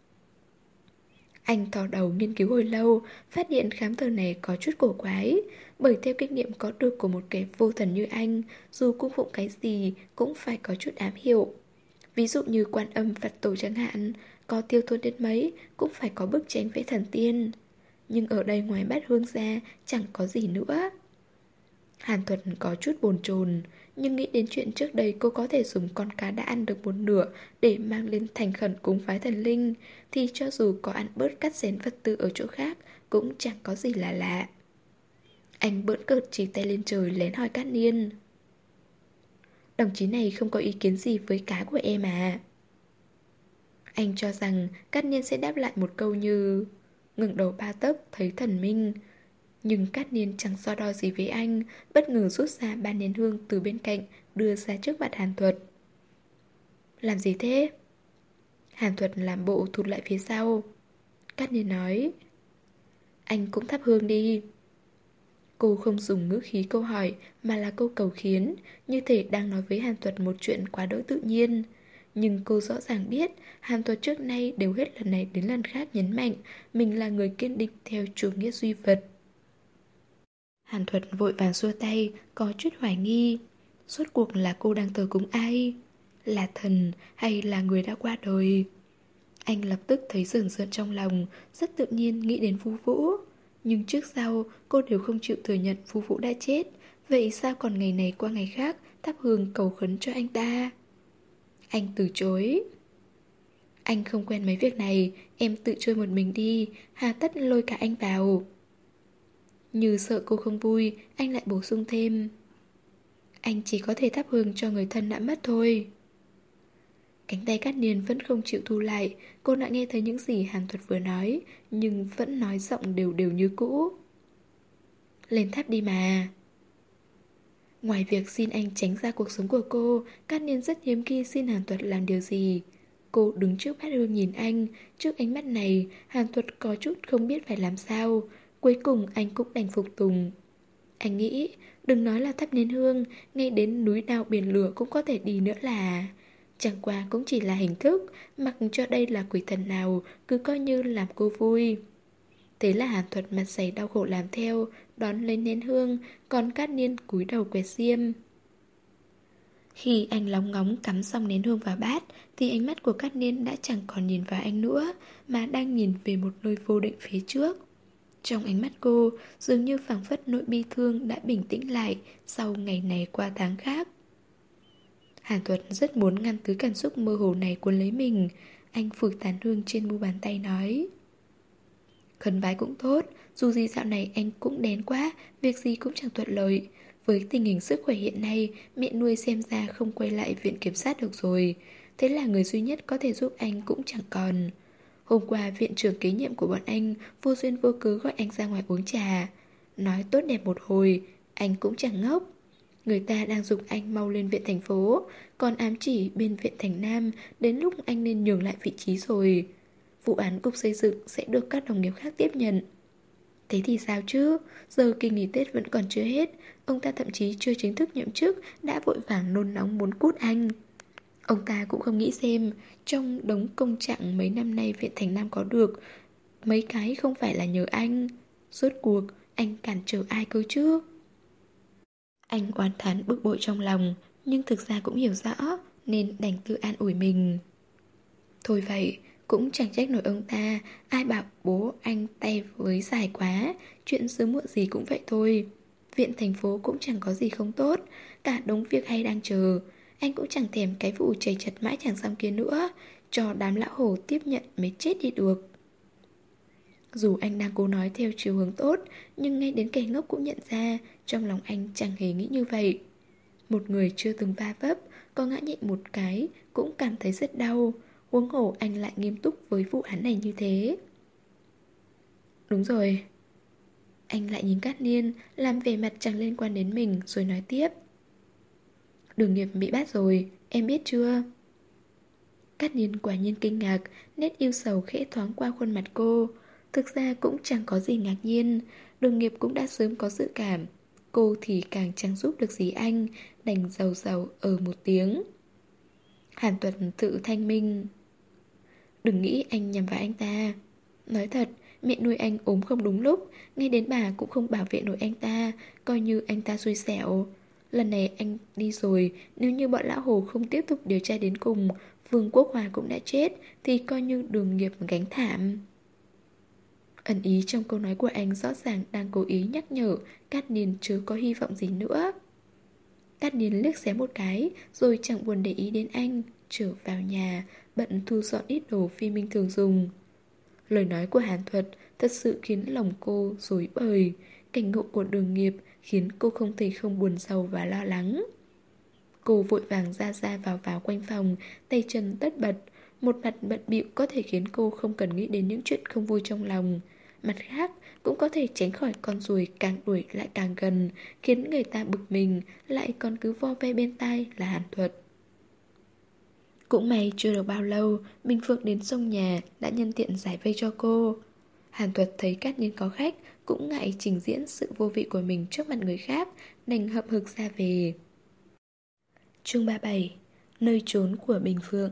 Anh thò đầu nghiên cứu hồi lâu, phát hiện khám thờ này có chút cổ quái. Bởi theo kinh nghiệm có được của một kẻ vô thần như anh, dù cung phụng cái gì cũng phải có chút ám hiệu. Ví dụ như Quan Âm Phật Tổ chẳng hạn, có tiêu thôn đến mấy cũng phải có bức tranh vẽ thần tiên. Nhưng ở đây ngoài bát hương ra chẳng có gì nữa. Hàn Thuật có chút bồn chồn, nhưng nghĩ đến chuyện trước đây cô có thể dùng con cá đã ăn được một nửa để mang lên thành khẩn cúng phái thần linh, thì cho dù có ăn bớt cắt xén vật tư ở chỗ khác cũng chẳng có gì là lạ. Anh bỡn cợt chỉ tay lên trời lén hỏi Cát Niên. Đồng chí này không có ý kiến gì với cá của em à? Anh cho rằng Cát Niên sẽ đáp lại một câu như ngẩng đầu 3 tấc thấy thần minh. Nhưng Cát Niên chẳng so đo gì với anh, bất ngờ rút ra 3 nén hương từ bên cạnh, đưa ra trước mặt Hàn Thuật. Làm gì thế? Hàn Thuật làm bộ thụt lại phía sau. Cát Niên nói, anh cũng thắp hương đi. Cô không dùng ngữ khí câu hỏi mà là câu cầu khiến, như thể đang nói với Hàn Thuật một chuyện quá đỗi tự nhiên. Nhưng cô rõ ràng biết Hàn Thuật trước nay đều hết lần này đến lần khác nhấn mạnh mình là người kiên định theo chủ nghĩa duy vật. Hàn Thuật vội vàng xua tay, có chút hoài nghi. Rốt cuộc là cô đang thờ cúng ai? Là thần hay là người đã qua đời? Anh lập tức thấy rờn rợn trong lòng, rất tự nhiên nghĩ đến Phú Vũ. Nhưng trước sau cô đều không chịu thừa nhận Phú Vũ đã chết. Vậy sao còn ngày này qua ngày khác thắp hương cầu khấn cho anh ta? Anh từ chối. Anh không quen mấy việc này, em tự chơi một mình đi, hà tất lôi cả anh vào. Như sợ cô không vui, anh lại bổ sung thêm. Anh chỉ có thể thắp hương cho người thân đã mất thôi. Cánh tay Cát Niên vẫn không chịu thu lại. Cô đã nghe thấy những gì Hàn Thuật vừa nói, nhưng vẫn nói giọng đều đều như cũ. Lên tháp đi mà. Ngoài việc xin anh tránh ra cuộc sống của cô, Cát Niên rất hiếm khi xin Hàn Thuật làm điều gì. Cô đứng trước bát hương nhìn anh. Trước ánh mắt này, Hàn Thuật có chút không biết phải làm sao. Cuối cùng anh cũng đành phục tùng. Anh nghĩ, đừng nói là thắp nén hương, ngay đến núi đao biển lửa cũng có thể đi nữa là. Chẳng qua cũng chỉ là hình thức, mặc cho đây là quỷ thần nào, cứ coi như làm cô vui. Thế là Hàn Thuật mặt dày đau khổ làm theo, đón lấy nén hương, còn Cát Niên cúi đầu quẹt diêm. Khi anh lóng ngóng cắm xong nén hương vào bát, thì ánh mắt của Cát Niên đã chẳng còn nhìn vào anh nữa, mà đang nhìn về một nơi vô định phía trước. Trong ánh mắt cô, dường như phảng phất nỗi bi thương đã bình tĩnh lại sau ngày này qua tháng khác. Hàn Thuật rất muốn ngăn thứ cảm xúc mơ hồ này cuốn lấy mình. Anh phủi tàn hương trên mu bàn tay nói, khấn vái cũng tốt, dù gì dạo này anh cũng đén quá, việc gì cũng chẳng thuận lợi. Với tình hình sức khỏe hiện nay, mẹ nuôi xem ra không quay lại viện kiểm sát được rồi. Thế là người duy nhất có thể giúp anh cũng chẳng còn. Hôm qua viện trưởng kế nhiệm của bọn anh vô duyên vô cớ gọi anh ra ngoài uống trà. Nói tốt đẹp một hồi, anh cũng chẳng ngốc. Người ta đang giục anh mau lên viện thành phố, còn ám chỉ bên viện thành Nam đến lúc anh nên nhường lại vị trí rồi. Vụ án cục xây dựng sẽ được các đồng nghiệp khác tiếp nhận. Thế thì sao chứ? Giờ kỳ nghỉ Tết vẫn còn chưa hết. Ông ta thậm chí chưa chính thức nhậm chức đã vội vàng nôn nóng muốn cút anh. Ông ta cũng không nghĩ xem trong đống công trạng mấy năm nay viện Thành Nam có được mấy cái không phải là nhờ anh. Rốt cuộc anh cản trở ai cơ chứ? Anh oán thán bực bội trong lòng, nhưng thực ra cũng hiểu rõ, nên đành tự an ủi mình. Thôi vậy, cũng chẳng trách nổi ông ta, ai bảo bố anh tay với dài quá, chuyện sớm muộn gì cũng vậy thôi. Viện thành phố cũng chẳng có gì không tốt, cả đống việc hay đang chờ. Anh cũng chẳng thèm cái vụ chầy chật mãi chẳng xong kia nữa, cho đám lão hổ tiếp nhận mới chết đi được. Dù anh đang cố nói theo chiều hướng tốt, nhưng ngay đến kẻ ngốc cũng nhận ra, trong lòng anh chẳng hề nghĩ như vậy. Một người chưa từng va vấp, có ngã nhẹ một cái, cũng cảm thấy rất đau. Huống hồ anh lại nghiêm túc với vụ án này như thế. Đúng rồi. Anh lại nhìn Cát Niên, làm vẻ mặt chẳng liên quan đến mình, rồi nói tiếp. Đường Nghiệp bị bắt rồi, em biết chưa? Cát Niên quả nhiên kinh ngạc, nét yêu sầu khẽ thoáng qua khuôn mặt cô. Thực ra cũng chẳng có gì ngạc nhiên, Đường Nghiệp cũng đã sớm có dự cảm. Cô thì càng chẳng giúp được gì anh, đành rầu rầu ở một tiếng. Hàn Tuật tự thanh minh. Đừng nghĩ anh nhầm vào anh ta. Nói thật, mẹ nuôi anh ốm không đúng lúc, ngay đến bà cũng không bảo vệ nổi anh ta, coi như anh ta xui xẻo. Lần này anh đi rồi, nếu như bọn lão hồ không tiếp tục điều tra đến cùng, Vương Quốc Hòa cũng đã chết, thì coi như Đường Nghiệp gánh thảm. Ẩn ý trong câu nói của anh rõ ràng đang cố ý nhắc nhở Cát Niên chứ có hy vọng gì nữa. Cát Niên liếc xéo một cái, rồi chẳng buồn để ý đến anh, trở vào nhà, bận thu dọn ít đồ phi minh thường dùng. Lời nói của Hàn Thuật thật sự khiến lòng cô rối bời. Cảnh ngộ của Đường Nghiệp khiến cô không thể không buồn sầu và lo lắng. Cô vội vàng ra ra vào quanh phòng, tay chân tất bật. Một mặt bận bịu có thể khiến cô không cần nghĩ đến những chuyện không vui trong lòng. Mặt khác cũng có thể tránh khỏi con ruồi càng đuổi lại càng gần, khiến người ta bực mình, lại còn cứ vo ve bên tai là Hàn Thuật. Cũng may chưa được bao lâu, Bình Phượng đến sông nhà đã nhân tiện giải vây cho cô. Hàn Thuật thấy Cát Niên có khách, cũng ngại trình diễn sự vô vị của mình trước mặt người khác, đành hậm hực ra về. Chương 37. Nơi trốn của Bình Phượng.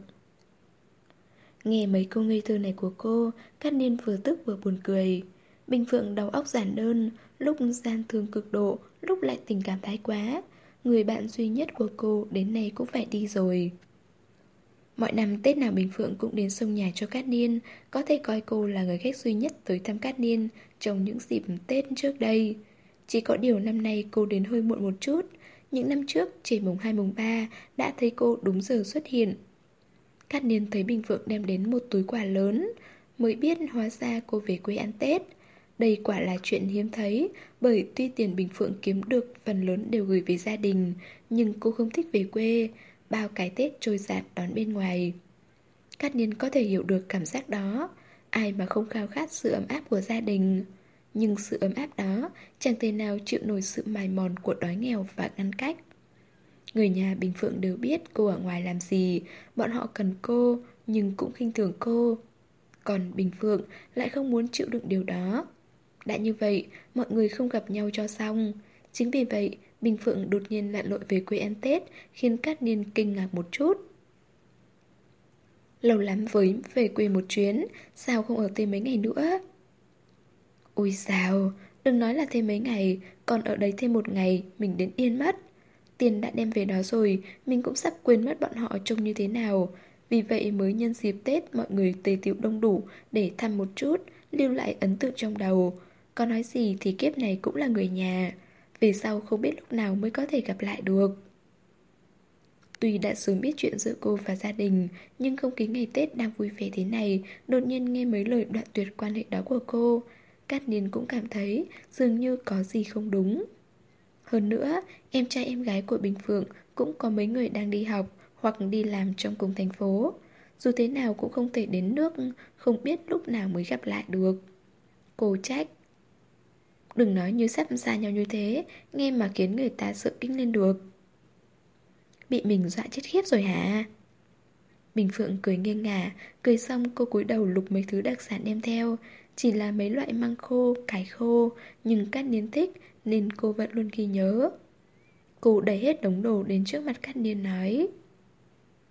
Nghe mấy câu ngây thơ này của cô, Cát Niên vừa tức vừa buồn cười. Bình Phượng đầu óc giản đơn, lúc gian thương cực độ, lúc lại tình cảm thái quá. Người bạn duy nhất của cô đến nay cũng phải đi rồi. Mọi năm Tết nào Bình Phượng cũng đến sông nhà cho Cát Niên, có thể coi cô là người khách duy nhất tới thăm Cát Niên trong những dịp Tết trước đây. Chỉ có điều năm nay cô đến hơi muộn một chút, những năm trước chỉ mùng 2 mùng 3 đã thấy cô đúng giờ xuất hiện. Cát Niên thấy Bình Phượng đem đến một túi quà lớn, mới biết hóa ra cô về quê ăn Tết. Đây quả là chuyện hiếm thấy, bởi tuy tiền Bình Phượng kiếm được phần lớn đều gửi về gia đình, nhưng cô không thích về quê, bao cái Tết trôi dạt đón bên ngoài. Cát Niên có thể hiểu được cảm giác đó, ai mà không khao khát sự ấm áp của gia đình. Nhưng sự ấm áp đó chẳng thể nào chịu nổi sự mài mòn của đói nghèo và ngăn cách. Người nhà Bình Phượng đều biết cô ở ngoài làm gì, bọn họ cần cô, nhưng cũng khinh thường cô. Còn Bình Phượng lại không muốn chịu đựng điều đó. Đã như vậy, mọi người không gặp nhau cho xong. Chính vì vậy, Bình Phượng đột nhiên lặn lội về quê ăn Tết, khiến Cát Niên kinh ngạc một chút. Lâu lắm với về quê một chuyến, sao không ở thêm mấy ngày nữa? Ôi sao, đừng nói là thêm mấy ngày, còn ở đấy thêm một ngày, mình đến yên mất. Tiền đã đem về đó rồi, mình cũng sắp quên mất bọn họ trông như thế nào. Vì vậy mới nhân dịp Tết mọi người tề tựu đông đủ để thăm một chút, lưu lại ấn tượng trong đầu. Có nói gì thì kiếp này cũng là người nhà. Về sau không biết lúc nào mới có thể gặp lại được. Tuy đã sớm biết chuyện giữa cô và gia đình, nhưng không khí ngày Tết đang vui vẻ thế này, đột nhiên nghe mấy lời đoạn tuyệt quan hệ đó của cô. Cát Niên cũng cảm thấy dường như có gì không đúng. Hơn nữa, em trai em gái của Bình Phượng cũng có mấy người đang đi học hoặc đi làm trong cùng thành phố. Dù thế nào cũng không thể đến nước, không biết lúc nào mới gặp lại được. Cô trách. Đừng nói như sắp xa nhau như thế, nghe mà khiến người ta sợ kinh lên được. Bị mình dọa chết khiếp rồi hả? Bình Phượng cười nghiêng ngả, cười xong cô cúi đầu lục mấy thứ đặc sản đem theo. Chỉ là mấy loại măng khô, cải khô, nhưng Cát Niên thích nên cô vẫn luôn ghi nhớ. Cô đẩy hết đống đồ đến trước mặt Cát Niên nói.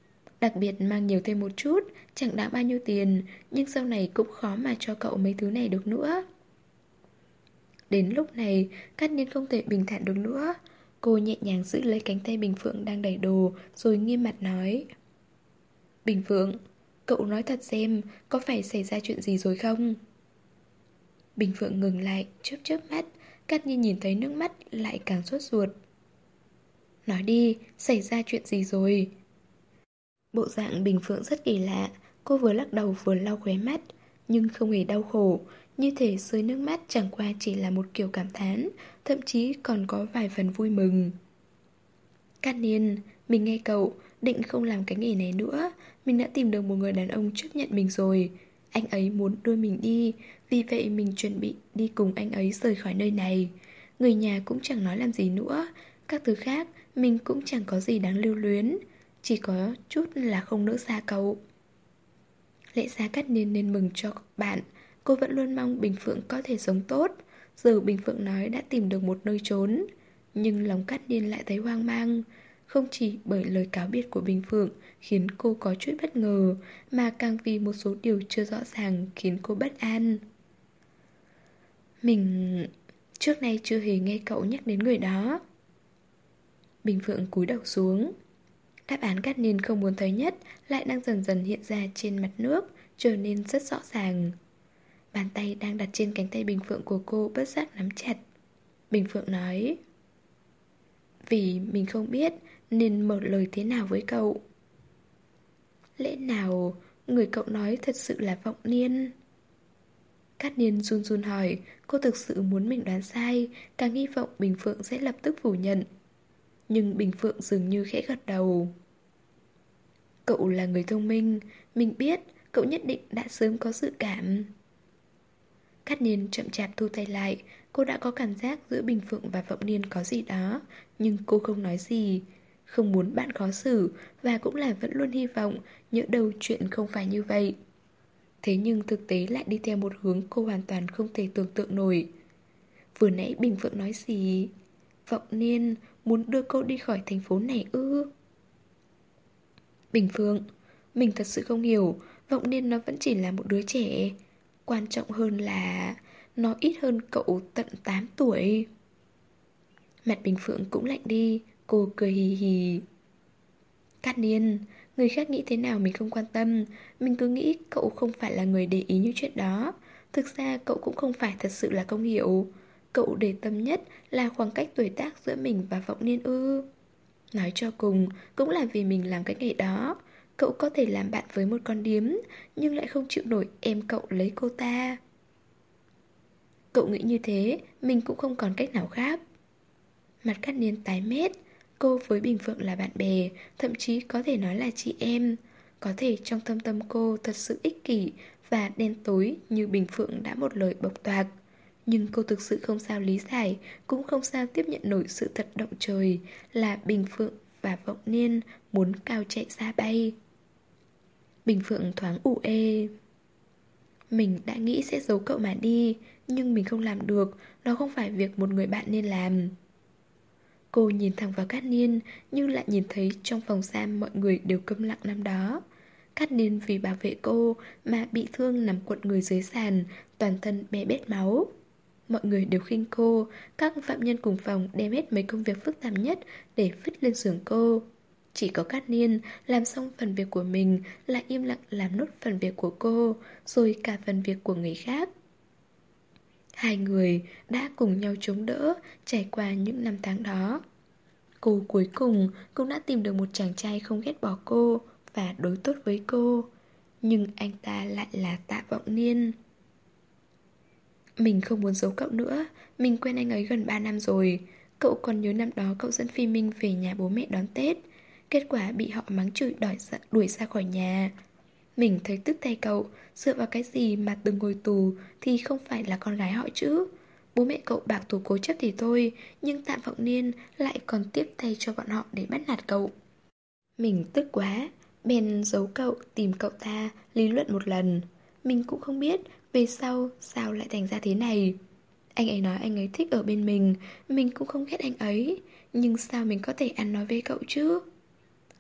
Đặc biệt mang nhiều thêm một chút, chẳng đáng bao nhiêu tiền, nhưng sau này cũng khó mà cho cậu mấy thứ này được nữa. Đến lúc này, Cát Niên không thể bình thản được nữa. Cô nhẹ nhàng giữ lấy cánh tay Bình Phượng đang đẩy đồ, rồi nghiêm mặt nói. Bình Phượng, cậu nói thật xem, có phải xảy ra chuyện gì rồi không? Bình Phượng ngừng lại, chớp chớp mắt. Cát Niên nhìn thấy nước mắt lại càng sốt ruột. Nói đi, xảy ra chuyện gì rồi? Bộ dạng Bình Phượng rất kỳ lạ. Cô vừa lắc đầu vừa lau khóe mắt, nhưng không hề đau khổ. Như thể rơi nước mắt chẳng qua chỉ là một kiểu cảm thán, thậm chí còn có vài phần vui mừng. Cát Niên, mình nghe cậu, định không làm cái nghề này nữa. Mình đã tìm được một người đàn ông chấp nhận mình rồi. Anh ấy muốn đưa mình đi, vì vậy mình chuẩn bị đi cùng anh ấy rời khỏi nơi này. Người nhà cũng chẳng nói làm gì nữa. Các thứ khác mình cũng chẳng có gì đáng lưu luyến. Chỉ có chút là không nỡ xa cậu. Lẽ ra Cát Niên nên mừng cho bạn. Cô vẫn luôn mong Bình Phượng có thể sống tốt. Giờ Bình Phượng nói đã tìm được một nơi trốn, nhưng lòng Cát Niên lại thấy hoang mang. Không chỉ bởi lời cáo biệt của Bình Phượng khiến cô có chút bất ngờ, mà càng vì một số điều chưa rõ ràng khiến cô bất an. Mình trước nay chưa hề nghe cậu nhắc đến người đó. Bình Phượng cúi đầu xuống. Đáp án Cát Niên không muốn thấy nhất lại đang dần dần hiện ra trên mặt nước, trở nên rất rõ ràng. Bàn tay đang đặt trên cánh tay Bình Phượng của cô bất giác nắm chặt. Bình Phượng nói. Vì mình không biết nên mở lời thế nào với cậu. Lẽ nào người cậu nói thật sự là Vọng Niên? Cát Niên run run hỏi. Cô thực sự muốn mình đoán sai, càng hy vọng Bình Phượng sẽ lập tức phủ nhận. Nhưng Bình Phượng dường như khẽ gật đầu. Cậu là người thông minh, mình biết cậu nhất định đã sớm có dự cảm. Cát Niên chậm chạp thu tay lại. Cô đã có cảm giác giữa Bình Phượng và Vọng Niên có gì đó, nhưng cô không nói gì. Không muốn bạn khó xử, và cũng là vẫn luôn hy vọng nhỡ đâu chuyện không phải như vậy. Thế nhưng thực tế lại đi theo một hướng cô hoàn toàn không thể tưởng tượng nổi. Vừa nãy Bình Phượng nói gì? Vọng Niên muốn đưa cô đi khỏi thành phố này ư? Bình Phượng, mình thật sự không hiểu. Vọng Niên nó vẫn chỉ là một đứa trẻ. Quan trọng hơn là nó ít hơn cậu tận 8 tuổi. Mặt Bình Phượng cũng lạnh đi. Cô cười hì hì. Cát Niên, người khác nghĩ thế nào mình không quan tâm. Mình cứ nghĩ cậu không phải là người để ý những chuyện đó. Thực ra cậu cũng không phải thật sự là không hiểu. Cậu để tâm nhất là khoảng cách tuổi tác giữa mình và Vọng Niên ư? Nói cho cùng, cũng là vì mình làm cái nghề đó. Cậu có thể làm bạn với một con điếm, nhưng lại không chịu nổi em cậu lấy cô ta. Cậu nghĩ như thế, mình cũng không còn cách nào khác. Mặt Cát Niên tái mét. Cô với Bình Phượng là bạn bè, thậm chí có thể nói là chị em. Có thể trong thâm tâm cô thật sự ích kỷ và đen tối như Bình Phượng đã một lời bộc toạc. Nhưng cô thực sự không sao lý giải, cũng không sao tiếp nhận nổi sự thật động trời là Bình Phượng và Vọng Niên muốn cao chạy xa bay. Bình Phượng thoáng ủ ê. Mình đã nghĩ sẽ giấu cậu mà đi, nhưng mình không làm được, đó không phải việc một người bạn nên làm. Cô nhìn thẳng vào Cát Niên, nhưng lại nhìn thấy trong phòng giam mọi người đều câm lặng năm đó. Cát Niên vì bảo vệ cô mà bị thương nằm cuộn người dưới sàn, toàn thân bê bết máu. Mọi người đều khinh cô, các phạm nhân cùng phòng đem hết mấy công việc phức tạp nhất để vứt lên giường cô. Chỉ có Cát Niên làm xong phần việc của mình lại im lặng làm nốt phần việc của cô, rồi cả phần việc của người khác. Hai người đã cùng nhau chống đỡ trải qua những năm tháng đó. Cô cuối cùng cũng đã tìm được một chàng trai không ghét bỏ cô và đối tốt với cô. Nhưng anh ta lại là Tạ Vọng Niên. Mình không muốn giấu cậu nữa. Mình quen anh ấy gần 3 năm rồi. Cậu còn nhớ năm đó cậu dẫn Phi Minh về nhà bố mẹ đón Tết. Kết quả bị họ mắng chửi đuổi ra khỏi nhà. Mình thấy tức thay cậu. Dựa vào cái gì mà từng ngồi tù thì không phải là con gái họ chứ. Bố mẹ cậu bạc tù cố chấp thì thôi, nhưng Tạ Vọng Niên lại còn tiếp tay cho bọn họ để bắt nạt cậu. Mình tức quá, bèn giấu cậu, tìm cậu ta, lý luận một lần. Mình cũng không biết về sau sao lại thành ra thế này. Anh ấy nói anh ấy thích ở bên mình cũng không ghét anh ấy. Nhưng sao mình có thể ăn nói với cậu chứ?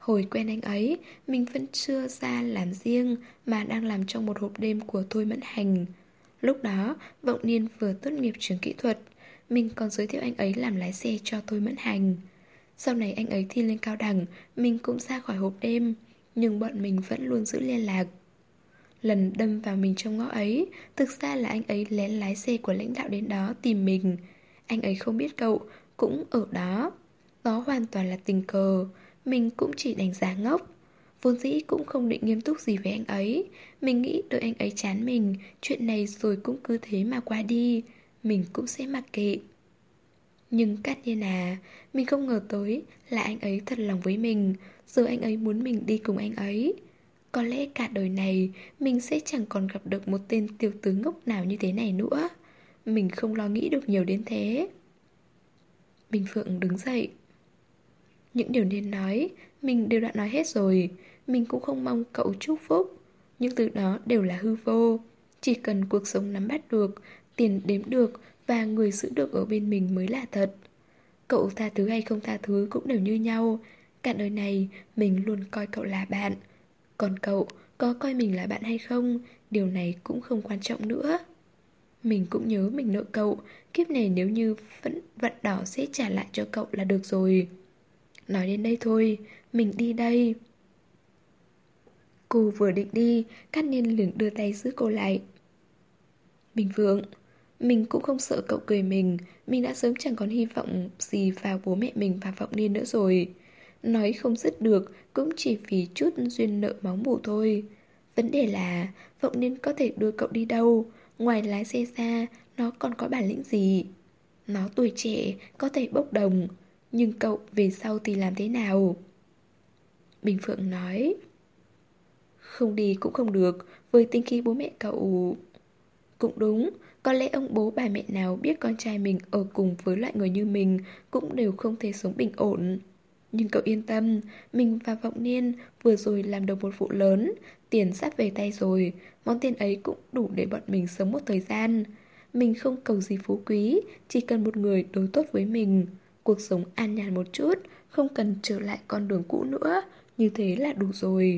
Hồi quen anh ấy, mình vẫn chưa ra làm riêng mà đang làm trong một hộp đêm của Thôi Mẫn Hành. Lúc đó, Vọng Niên vừa tốt nghiệp trường kỹ thuật, mình còn giới thiệu anh ấy làm lái xe cho Thôi Mẫn Hành. Sau này anh ấy thi lên cao đẳng, mình cũng ra khỏi hộp đêm, nhưng bọn mình vẫn luôn giữ liên lạc. Lần đâm vào mình trong ngõ ấy, thực ra là anh ấy lén lái xe của lãnh đạo đến đó tìm mình. Anh ấy không biết cậu, cũng ở đó. Đó hoàn toàn là tình cờ, mình cũng chỉ đánh giá ngốc. Vốn dĩ cũng không định nghiêm túc gì với anh ấy. Mình nghĩ đợi anh ấy chán mình, chuyện này rồi cũng cứ thế mà qua đi. Mình cũng sẽ mặc kệ. Nhưng Cát Nhiên à, mình không ngờ tới là anh ấy thật lòng với mình. Giờ anh ấy muốn mình đi cùng anh ấy. Có lẽ cả đời này mình sẽ chẳng còn gặp được một tên tiểu tử ngốc nào như thế này nữa. Mình không lo nghĩ được nhiều đến thế. Bình Phượng đứng dậy. Những điều nên nói, mình đều đã nói hết rồi. Mình cũng không mong cậu chúc phúc. Nhưng từ đó đều là hư vô. Chỉ cần cuộc sống nắm bắt được, tiền đếm được và người giữ được ở bên mình mới là thật. Cậu tha thứ hay không tha thứ cũng đều như nhau. Cả đời này mình luôn coi cậu là bạn. Còn cậu có coi mình là bạn hay không, điều này cũng không quan trọng nữa. Mình cũng nhớ mình nợ cậu, kiếp này nếu như vẫn vận đỏ sẽ trả lại cho cậu là được rồi. Nói đến đây thôi, mình đi đây. Cô vừa định đi, Cát Niên liền đưa tay giữ cô lại. Bình Phượng, mình cũng không sợ cậu cười mình đã sớm chẳng còn hy vọng gì vào bố mẹ mình và Vọng Niên nữa rồi. Nói không dứt được cũng chỉ vì chút duyên nợ máu mủ thôi. Vấn đề là Vọng Niên có thể đưa cậu đi đâu, ngoài lái xe ra, nó còn có bản lĩnh gì? Nó tuổi trẻ, có thể bốc đồng, nhưng cậu về sau thì làm thế nào? Bình Phượng nói, không đi cũng không được, với tính khí bố mẹ cậu. Cũng đúng, có lẽ ông bố bà mẹ nào biết con trai mình ở cùng với loại người như mình cũng đều không thể sống bình ổn. Nhưng cậu yên tâm, mình và Vọng Niên vừa rồi làm được một vụ lớn, tiền sắp về tay rồi, món tiền ấy cũng đủ để bọn mình sống một thời gian. Mình không cầu gì phú quý, chỉ cần một người đối tốt với mình. Cuộc sống an nhàn một chút, không cần trở lại con đường cũ nữa, như thế là đủ rồi.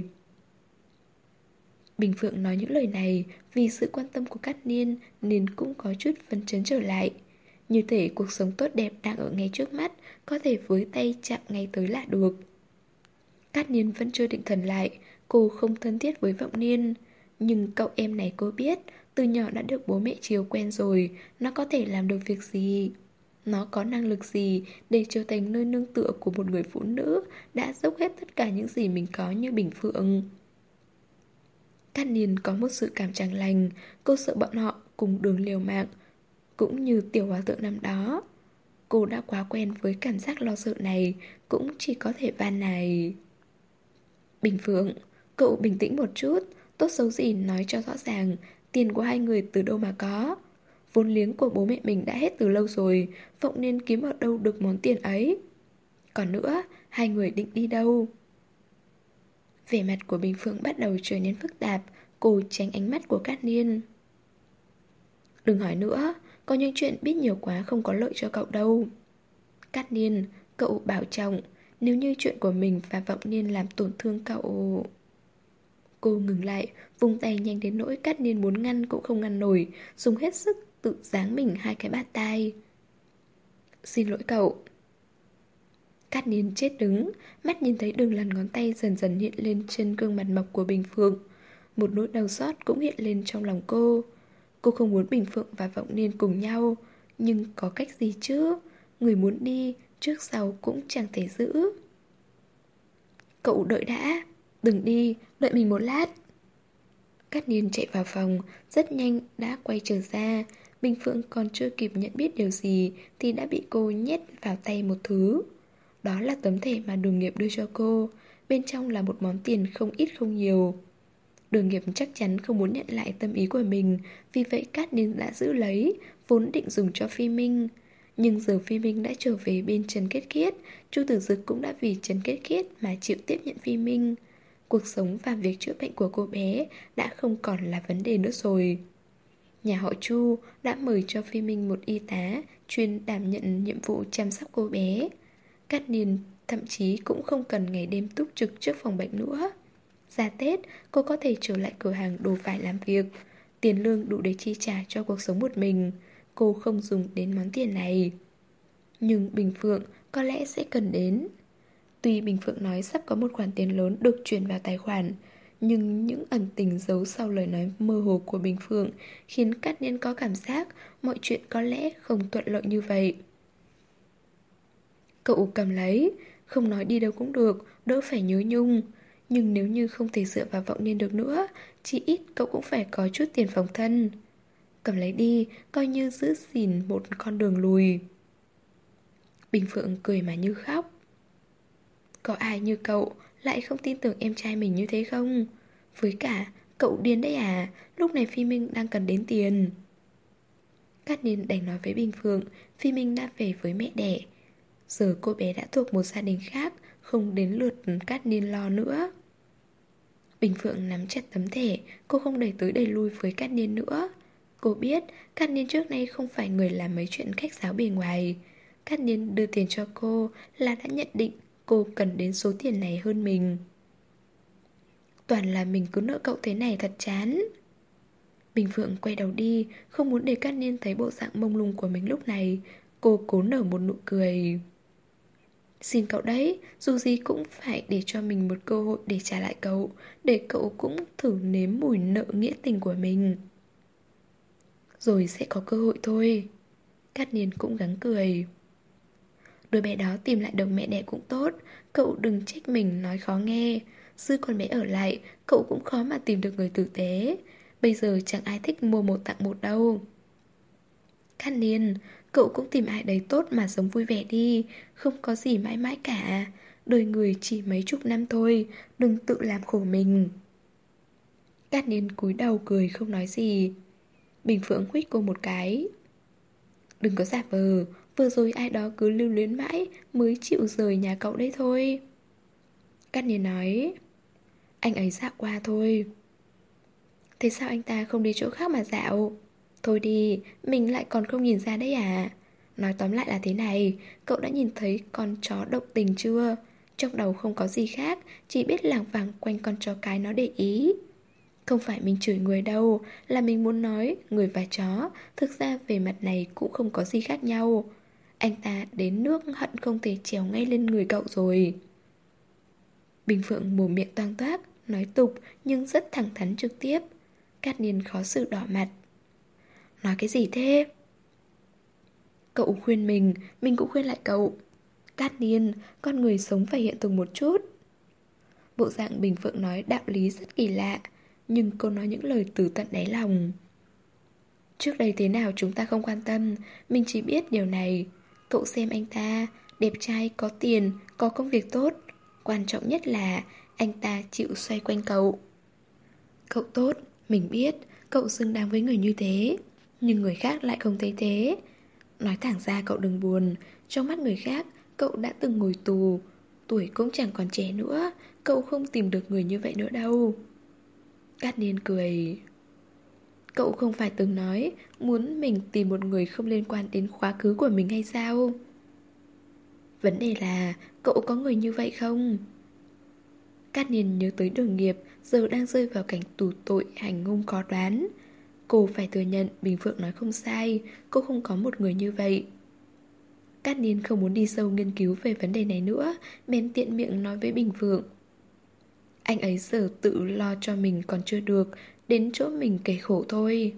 Bình Phượng nói những lời này vì sự quan tâm của Cát Niên nên cũng có chút phấn chấn trở lại. Như thể cuộc sống tốt đẹp đang ở ngay trước mắt, có thể với tay chạm ngay tới là được. Cát Niên vẫn chưa định thần lại, cô không thân thiết với Vọng Niên. Nhưng cậu em này cô biết, từ nhỏ đã được bố mẹ chiều quen rồi, nó có thể làm được việc gì? Nó có năng lực gì để trở thành nơi nương tựa của một người phụ nữ đã dốc hết tất cả những gì mình có như Bình Phượng? Cát Niên có một sự cảm chẳng lành, cô sợ bọn họ cùng đường liều mạng, cũng như tiểu hòa thượng năm đó. Cô đã quá quen với cảm giác lo sợ này, cũng chỉ có thể van nài. Bình Phượng, cậu bình tĩnh một chút, tốt xấu gì nói cho rõ ràng, tiền của hai người từ đâu mà có. Vốn liếng của bố mẹ mình đã hết từ lâu rồi, Phụng nên kiếm ở đâu được món tiền ấy. Còn nữa, hai người định đi đâu? Vẻ mặt của Bình Phượng bắt đầu trở nên phức tạp, cô tránh ánh mắt của Cát Niên. Đừng hỏi nữa, có những chuyện biết nhiều quá không có lợi cho cậu đâu. Cát Niên, cậu bảo trọng, nếu như chuyện của mình và Vọng Niên làm tổn thương cậu... Cô ngừng lại, vung tay nhanh đến nỗi Cát Niên muốn ngăn cũng không ngăn nổi, dùng hết sức tự giáng mình hai cái bạt tai. Xin lỗi cậu. Cát Niên chết đứng, mắt nhìn thấy đường lằn ngón tay dần dần hiện lên trên gương mặt mộc của Bình Phượng. Một nỗi đau xót cũng hiện lên trong lòng cô. Cô không muốn Bình Phượng và Vọng Niên cùng nhau, nhưng có cách gì chứ? Người muốn đi, trước sau cũng chẳng thể giữ. Cậu đợi đã, đừng đi, đợi mình một lát. Cát Niên chạy vào phòng, rất nhanh đã quay trở ra. Bình Phượng còn chưa kịp nhận biết điều gì thì đã bị cô nhét vào tay một thứ. Đó là tấm thẻ mà Đường Nghiệp đưa cho cô. Bên trong là một món tiền không ít không nhiều. Đường Nghiệp chắc chắn không muốn nhận lại tâm ý của mình, vì vậy Cát Niên đã giữ lấy, vốn định dùng cho Phi Minh. Nhưng giờ Phi Minh đã trở về bên Trần Kết Kiết, Chu Tử Dực cũng đã vì Trần Kết Kiết mà chịu tiếp nhận Phi Minh. Cuộc sống và việc chữa bệnh của cô bé đã không còn là vấn đề nữa rồi. Nhà họ Chu đã mời cho Phi Minh một y tá chuyên đảm nhận nhiệm vụ chăm sóc cô bé. Cát Niên Thậm chí cũng không cần ngày đêm túc trực trước phòng bệnh nữa. Ra Tết, cô có thể trở lại cửa hàng đồ vải làm việc. Tiền lương đủ để chi trả cho cuộc sống một mình. Cô không dùng đến món tiền này. Nhưng Bình Phượng có lẽ sẽ cần đến. Tuy Bình Phượng nói sắp có một khoản tiền lớn được chuyển vào tài khoản, nhưng những ẩn tình giấu sau lời nói mơ hồ của Bình Phượng khiến Cát Niên có cảm giác mọi chuyện có lẽ không thuận lợi như vậy. Cậu cầm lấy, không nói đi đâu cũng được, đỡ phải nhớ nhung. Nhưng nếu như không thể dựa vào Vọng Niên được nữa, chỉ ít cậu cũng phải có chút tiền phòng thân. Cầm lấy đi, coi như giữ gìn một con đường lùi. Bình Phượng cười mà như khóc. Có ai như cậu lại không tin tưởng em trai mình như thế không? Với cả, cậu điên đấy à, lúc này Phi Minh đang cần đến tiền. Cát Niên đành nói với Bình Phượng, Phi Minh đã về với mẹ đẻ. Giờ cô bé đã thuộc một gia đình khác, không đến lượt Cát Niên lo nữa. Bình Phượng nắm chặt tấm thẻ, cô không đẩy tới đẩy lui với Cát Niên nữa. Cô biết Cát Niên trước nay không phải người làm mấy chuyện khách sáo bề ngoài. Cát Niên đưa tiền cho cô là đã nhận định cô cần đến số tiền này hơn mình. Toàn là mình cứ nợ cậu thế này thật chán. Bình Phượng quay đầu đi, không muốn để Cát Niên thấy bộ dạng mông lung của mình lúc này. Cô cố nở một nụ cười. Xin cậu đấy, dù gì cũng phải để cho mình một cơ hội để trả lại cậu, để cậu cũng thử nếm mùi nợ nghĩa tình của mình. Rồi sẽ có cơ hội thôi. Cát Niên cũng gắng cười. Đứa bé đó tìm lại được mẹ đẻ cũng tốt, cậu đừng trách mình nói khó nghe. Dư con bé ở lại, cậu cũng khó mà tìm được người tử tế. Bây giờ chẳng ai thích mua một tặng một đâu. Cát Niên, cậu cũng tìm ai đấy tốt mà sống vui vẻ đi, không có gì mãi mãi cả. Đời người chỉ mấy chục năm thôi, đừng tự làm khổ mình. Cát Niên cúi đầu cười không nói gì. Bình Phượng huých cô một cái. Đừng có giả vờ, vừa rồi ai đó cứ lưu luyến mãi mới chịu rời nhà cậu đấy thôi. Cát Niên nói. Anh ấy dạo qua thôi. Thế sao anh ta không đi chỗ khác mà dạo? Thôi đi, mình lại còn không nhìn ra đấy à? Nói tóm lại là thế này, cậu đã nhìn thấy con chó động tình chưa? Trong đầu không có gì khác, chỉ biết lảng vảng quanh con chó cái nó để ý. Không phải mình chửi người đâu, là mình muốn nói người và chó thực ra về mặt này cũng không có gì khác nhau. Anh ta đến nước hận không thể trèo ngay lên người cậu rồi. Bình Phượng mồm miệng toang toác, nói tục nhưng rất thẳng thắn trực tiếp. Cát Niên khó xử đỏ mặt. Nói cái gì thế? Cậu khuyên mình cũng khuyên lại cậu. Cát Niên, con người sống phải hiện thực một chút. Bộ dạng Bình Phượng nói đạo lý rất kỳ lạ, nhưng cô nói những lời từ tận đáy lòng. Trước đây thế nào chúng ta không quan tâm, mình chỉ biết điều này. Cậu xem anh ta, đẹp trai, có tiền, có công việc tốt. Quan trọng nhất là anh ta chịu xoay quanh cậu. Cậu tốt, mình biết, cậu xứng đáng với người như thế. Nhưng người khác lại không thấy thế. Nói thẳng ra cậu đừng buồn, trong mắt người khác, cậu đã từng ngồi tù. Tuổi cũng chẳng còn trẻ nữa, cậu không tìm được người như vậy nữa đâu. Cát Niên cười. Cậu không phải từng nói muốn mình tìm một người không liên quan đến quá khứ của mình hay sao? Vấn đề là cậu có người như vậy không? Cát Niên nhớ tới Đường Nghiệp giờ đang rơi vào cảnh tù tội hành hung khó đoán. Cô phải thừa nhận Bình Phượng nói không sai, cô không có một người như vậy. Cát Niên không muốn đi sâu nghiên cứu về vấn đề này nữa, bèn tiện miệng nói với Bình Phượng. Anh ấy giờ tự lo cho mình còn chưa được, đến chỗ mình kể khổ thôi.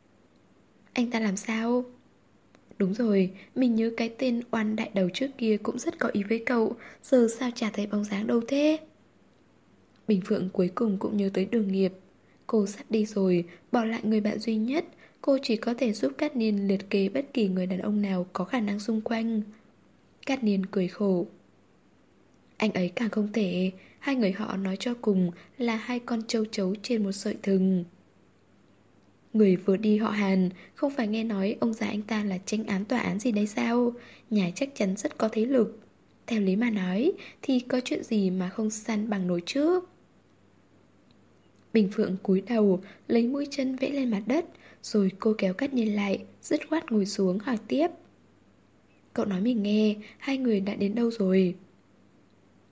Anh ta làm sao? Đúng rồi, mình nhớ cái tên oan đại đầu trước kia cũng rất có ý với cậu, giờ sao chả thấy bóng dáng đâu thế? Bình Phượng cuối cùng cũng nhớ tới Đường Nghiệp. Cô sắp đi rồi, bỏ lại người bạn duy nhất, cô chỉ có thể giúp Cát Niên liệt kê bất kỳ người đàn ông nào có khả năng xung quanh. Cát Niên cười khổ. Anh ấy càng không thể, hai người họ nói cho cùng là hai con trâu trấu trên một sợi thừng. Người vừa đi họ Hàn, không phải nghe nói ông già anh ta là tranh án tòa án gì đấy sao? Nhà chắc chắn rất có thế lực. Theo lý mà nói, thì có chuyện gì mà không săn bằng nổi chứ? Bình Phượng cúi đầu, lấy mũi chân vẽ lên mặt đất, rồi cô kéo Cát Niên lại, dứt khoát ngồi xuống hỏi tiếp. Cậu nói mình nghe, hai người đã đến đâu rồi?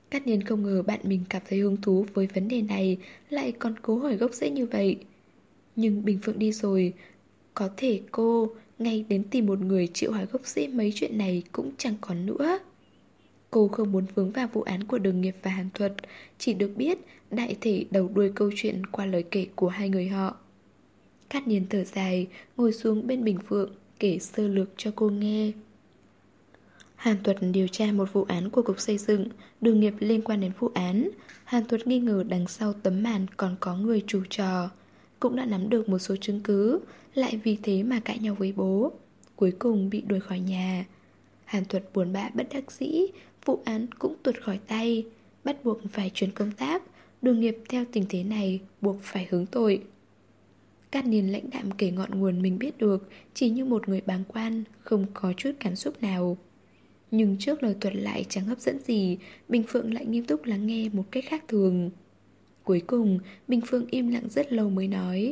Cát Nhiên không ngờ bạn mình cảm thấy hứng thú với vấn đề này, lại còn cố hỏi gốc rễ như vậy. Nhưng Bình Phượng đi rồi, có thể cô ngay đến tìm một người chịu hỏi gốc rễ mấy chuyện này cũng chẳng còn nữa. Cô không muốn vướng vào vụ án của Đường Nghiệp và Hàn Thuật, chỉ được biết đại thể đầu đuôi câu chuyện qua lời kể của hai người họ. Cát Nhiên thở dài, ngồi xuống bên Bình Phượng, kể sơ lược cho cô nghe. Hàn Thuật điều tra một vụ án của Cục Xây dựng, Đường Nghiệp liên quan đến vụ án. Hàn Thuật nghi ngờ đằng sau tấm màn còn có người chủ trò. Cũng đã nắm được một số chứng cứ, lại vì thế mà cãi nhau với bố. Cuối cùng bị đuổi khỏi nhà. Hàn Thuật buồn bã bất đắc dĩ, vụ án cũng tuột khỏi tay, bắt buộc phải chuyển công tác. Đường Nghiệp theo tình thế này buộc phải hứng tội. Cát Niên lãnh đạm kể ngọn nguồn mình biết được, chỉ như một người bàng quan, không có chút cảm xúc nào. Nhưng trước lời thuật lại chẳng hấp dẫn gì, Bình Phượng lại nghiêm túc lắng nghe một cách khác thường. Cuối cùng, Bình Phượng im lặng rất lâu mới nói: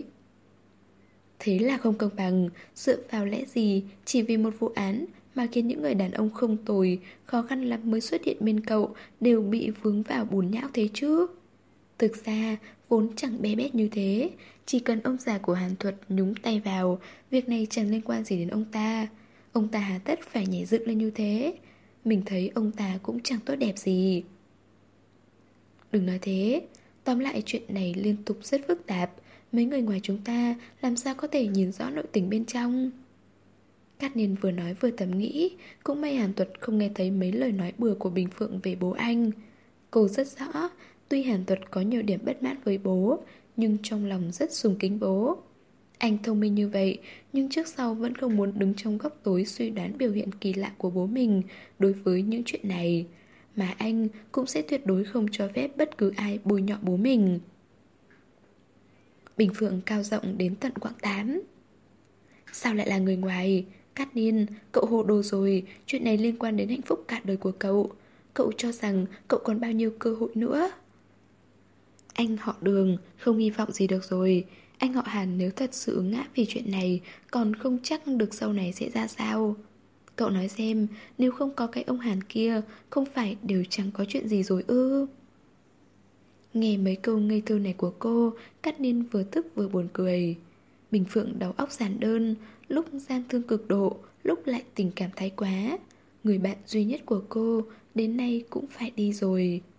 thế là không công bằng, dựa vào lẽ gì chỉ vì một vụ án mà khiến những người đàn ông không tồi, khó khăn lắm mới xuất hiện bên cậu đều bị vướng vào bùn nhão thế chứ? Thực ra, vốn chẳng bé bét như thế, chỉ cần ông già của Hàn Thuật nhúng tay vào, việc này chẳng liên quan gì đến ông ta. Ông ta hà tất phải nhảy dựng lên như thế. Mình thấy ông ta cũng chẳng tốt đẹp gì. Đừng nói thế. Tóm lại chuyện này liên tục rất phức tạp. Mấy người ngoài chúng ta làm sao có thể nhìn rõ nội tình bên trong. Cát Niên vừa nói vừa thầm nghĩ. Cũng may Hàn Thuật không nghe thấy mấy lời nói bừa của Bình Phượng về bố anh. Cô rất rõ, tuy Hàn Thuật có nhiều điểm bất mãn với bố, nhưng trong lòng rất sùng kính bố. Anh thông minh như vậy, nhưng trước sau vẫn không muốn đứng trong góc tối suy đoán biểu hiện kỳ lạ của bố mình đối với những chuyện này. Mà anh cũng sẽ tuyệt đối không cho phép bất cứ ai bôi nhọ bố mình. Bình Phượng cao rộng đến tận quãng 8. Sao lại là người ngoài? Cát Niên, cậu hồ đồ rồi, chuyện này liên quan đến hạnh phúc cả đời của cậu. Cậu cho rằng cậu còn bao nhiêu cơ hội nữa? Anh họ Đường, không hy vọng gì được rồi. Anh họ Hàn nếu thật sự ngã vì chuyện này, còn không chắc được sau này sẽ ra sao. Cậu nói xem, nếu không có cái ông Hàn kia, không phải đều chẳng có chuyện gì rồi ư? Nghe mấy câu ngây thơ này của cô, Cát Niên vừa tức vừa buồn cười. Bình Phượng đầu óc giản đơn, lúc gian thương cực độ, lúc lại tình cảm thái quá. Người bạn duy nhất của cô đến nay cũng phải đi rồi.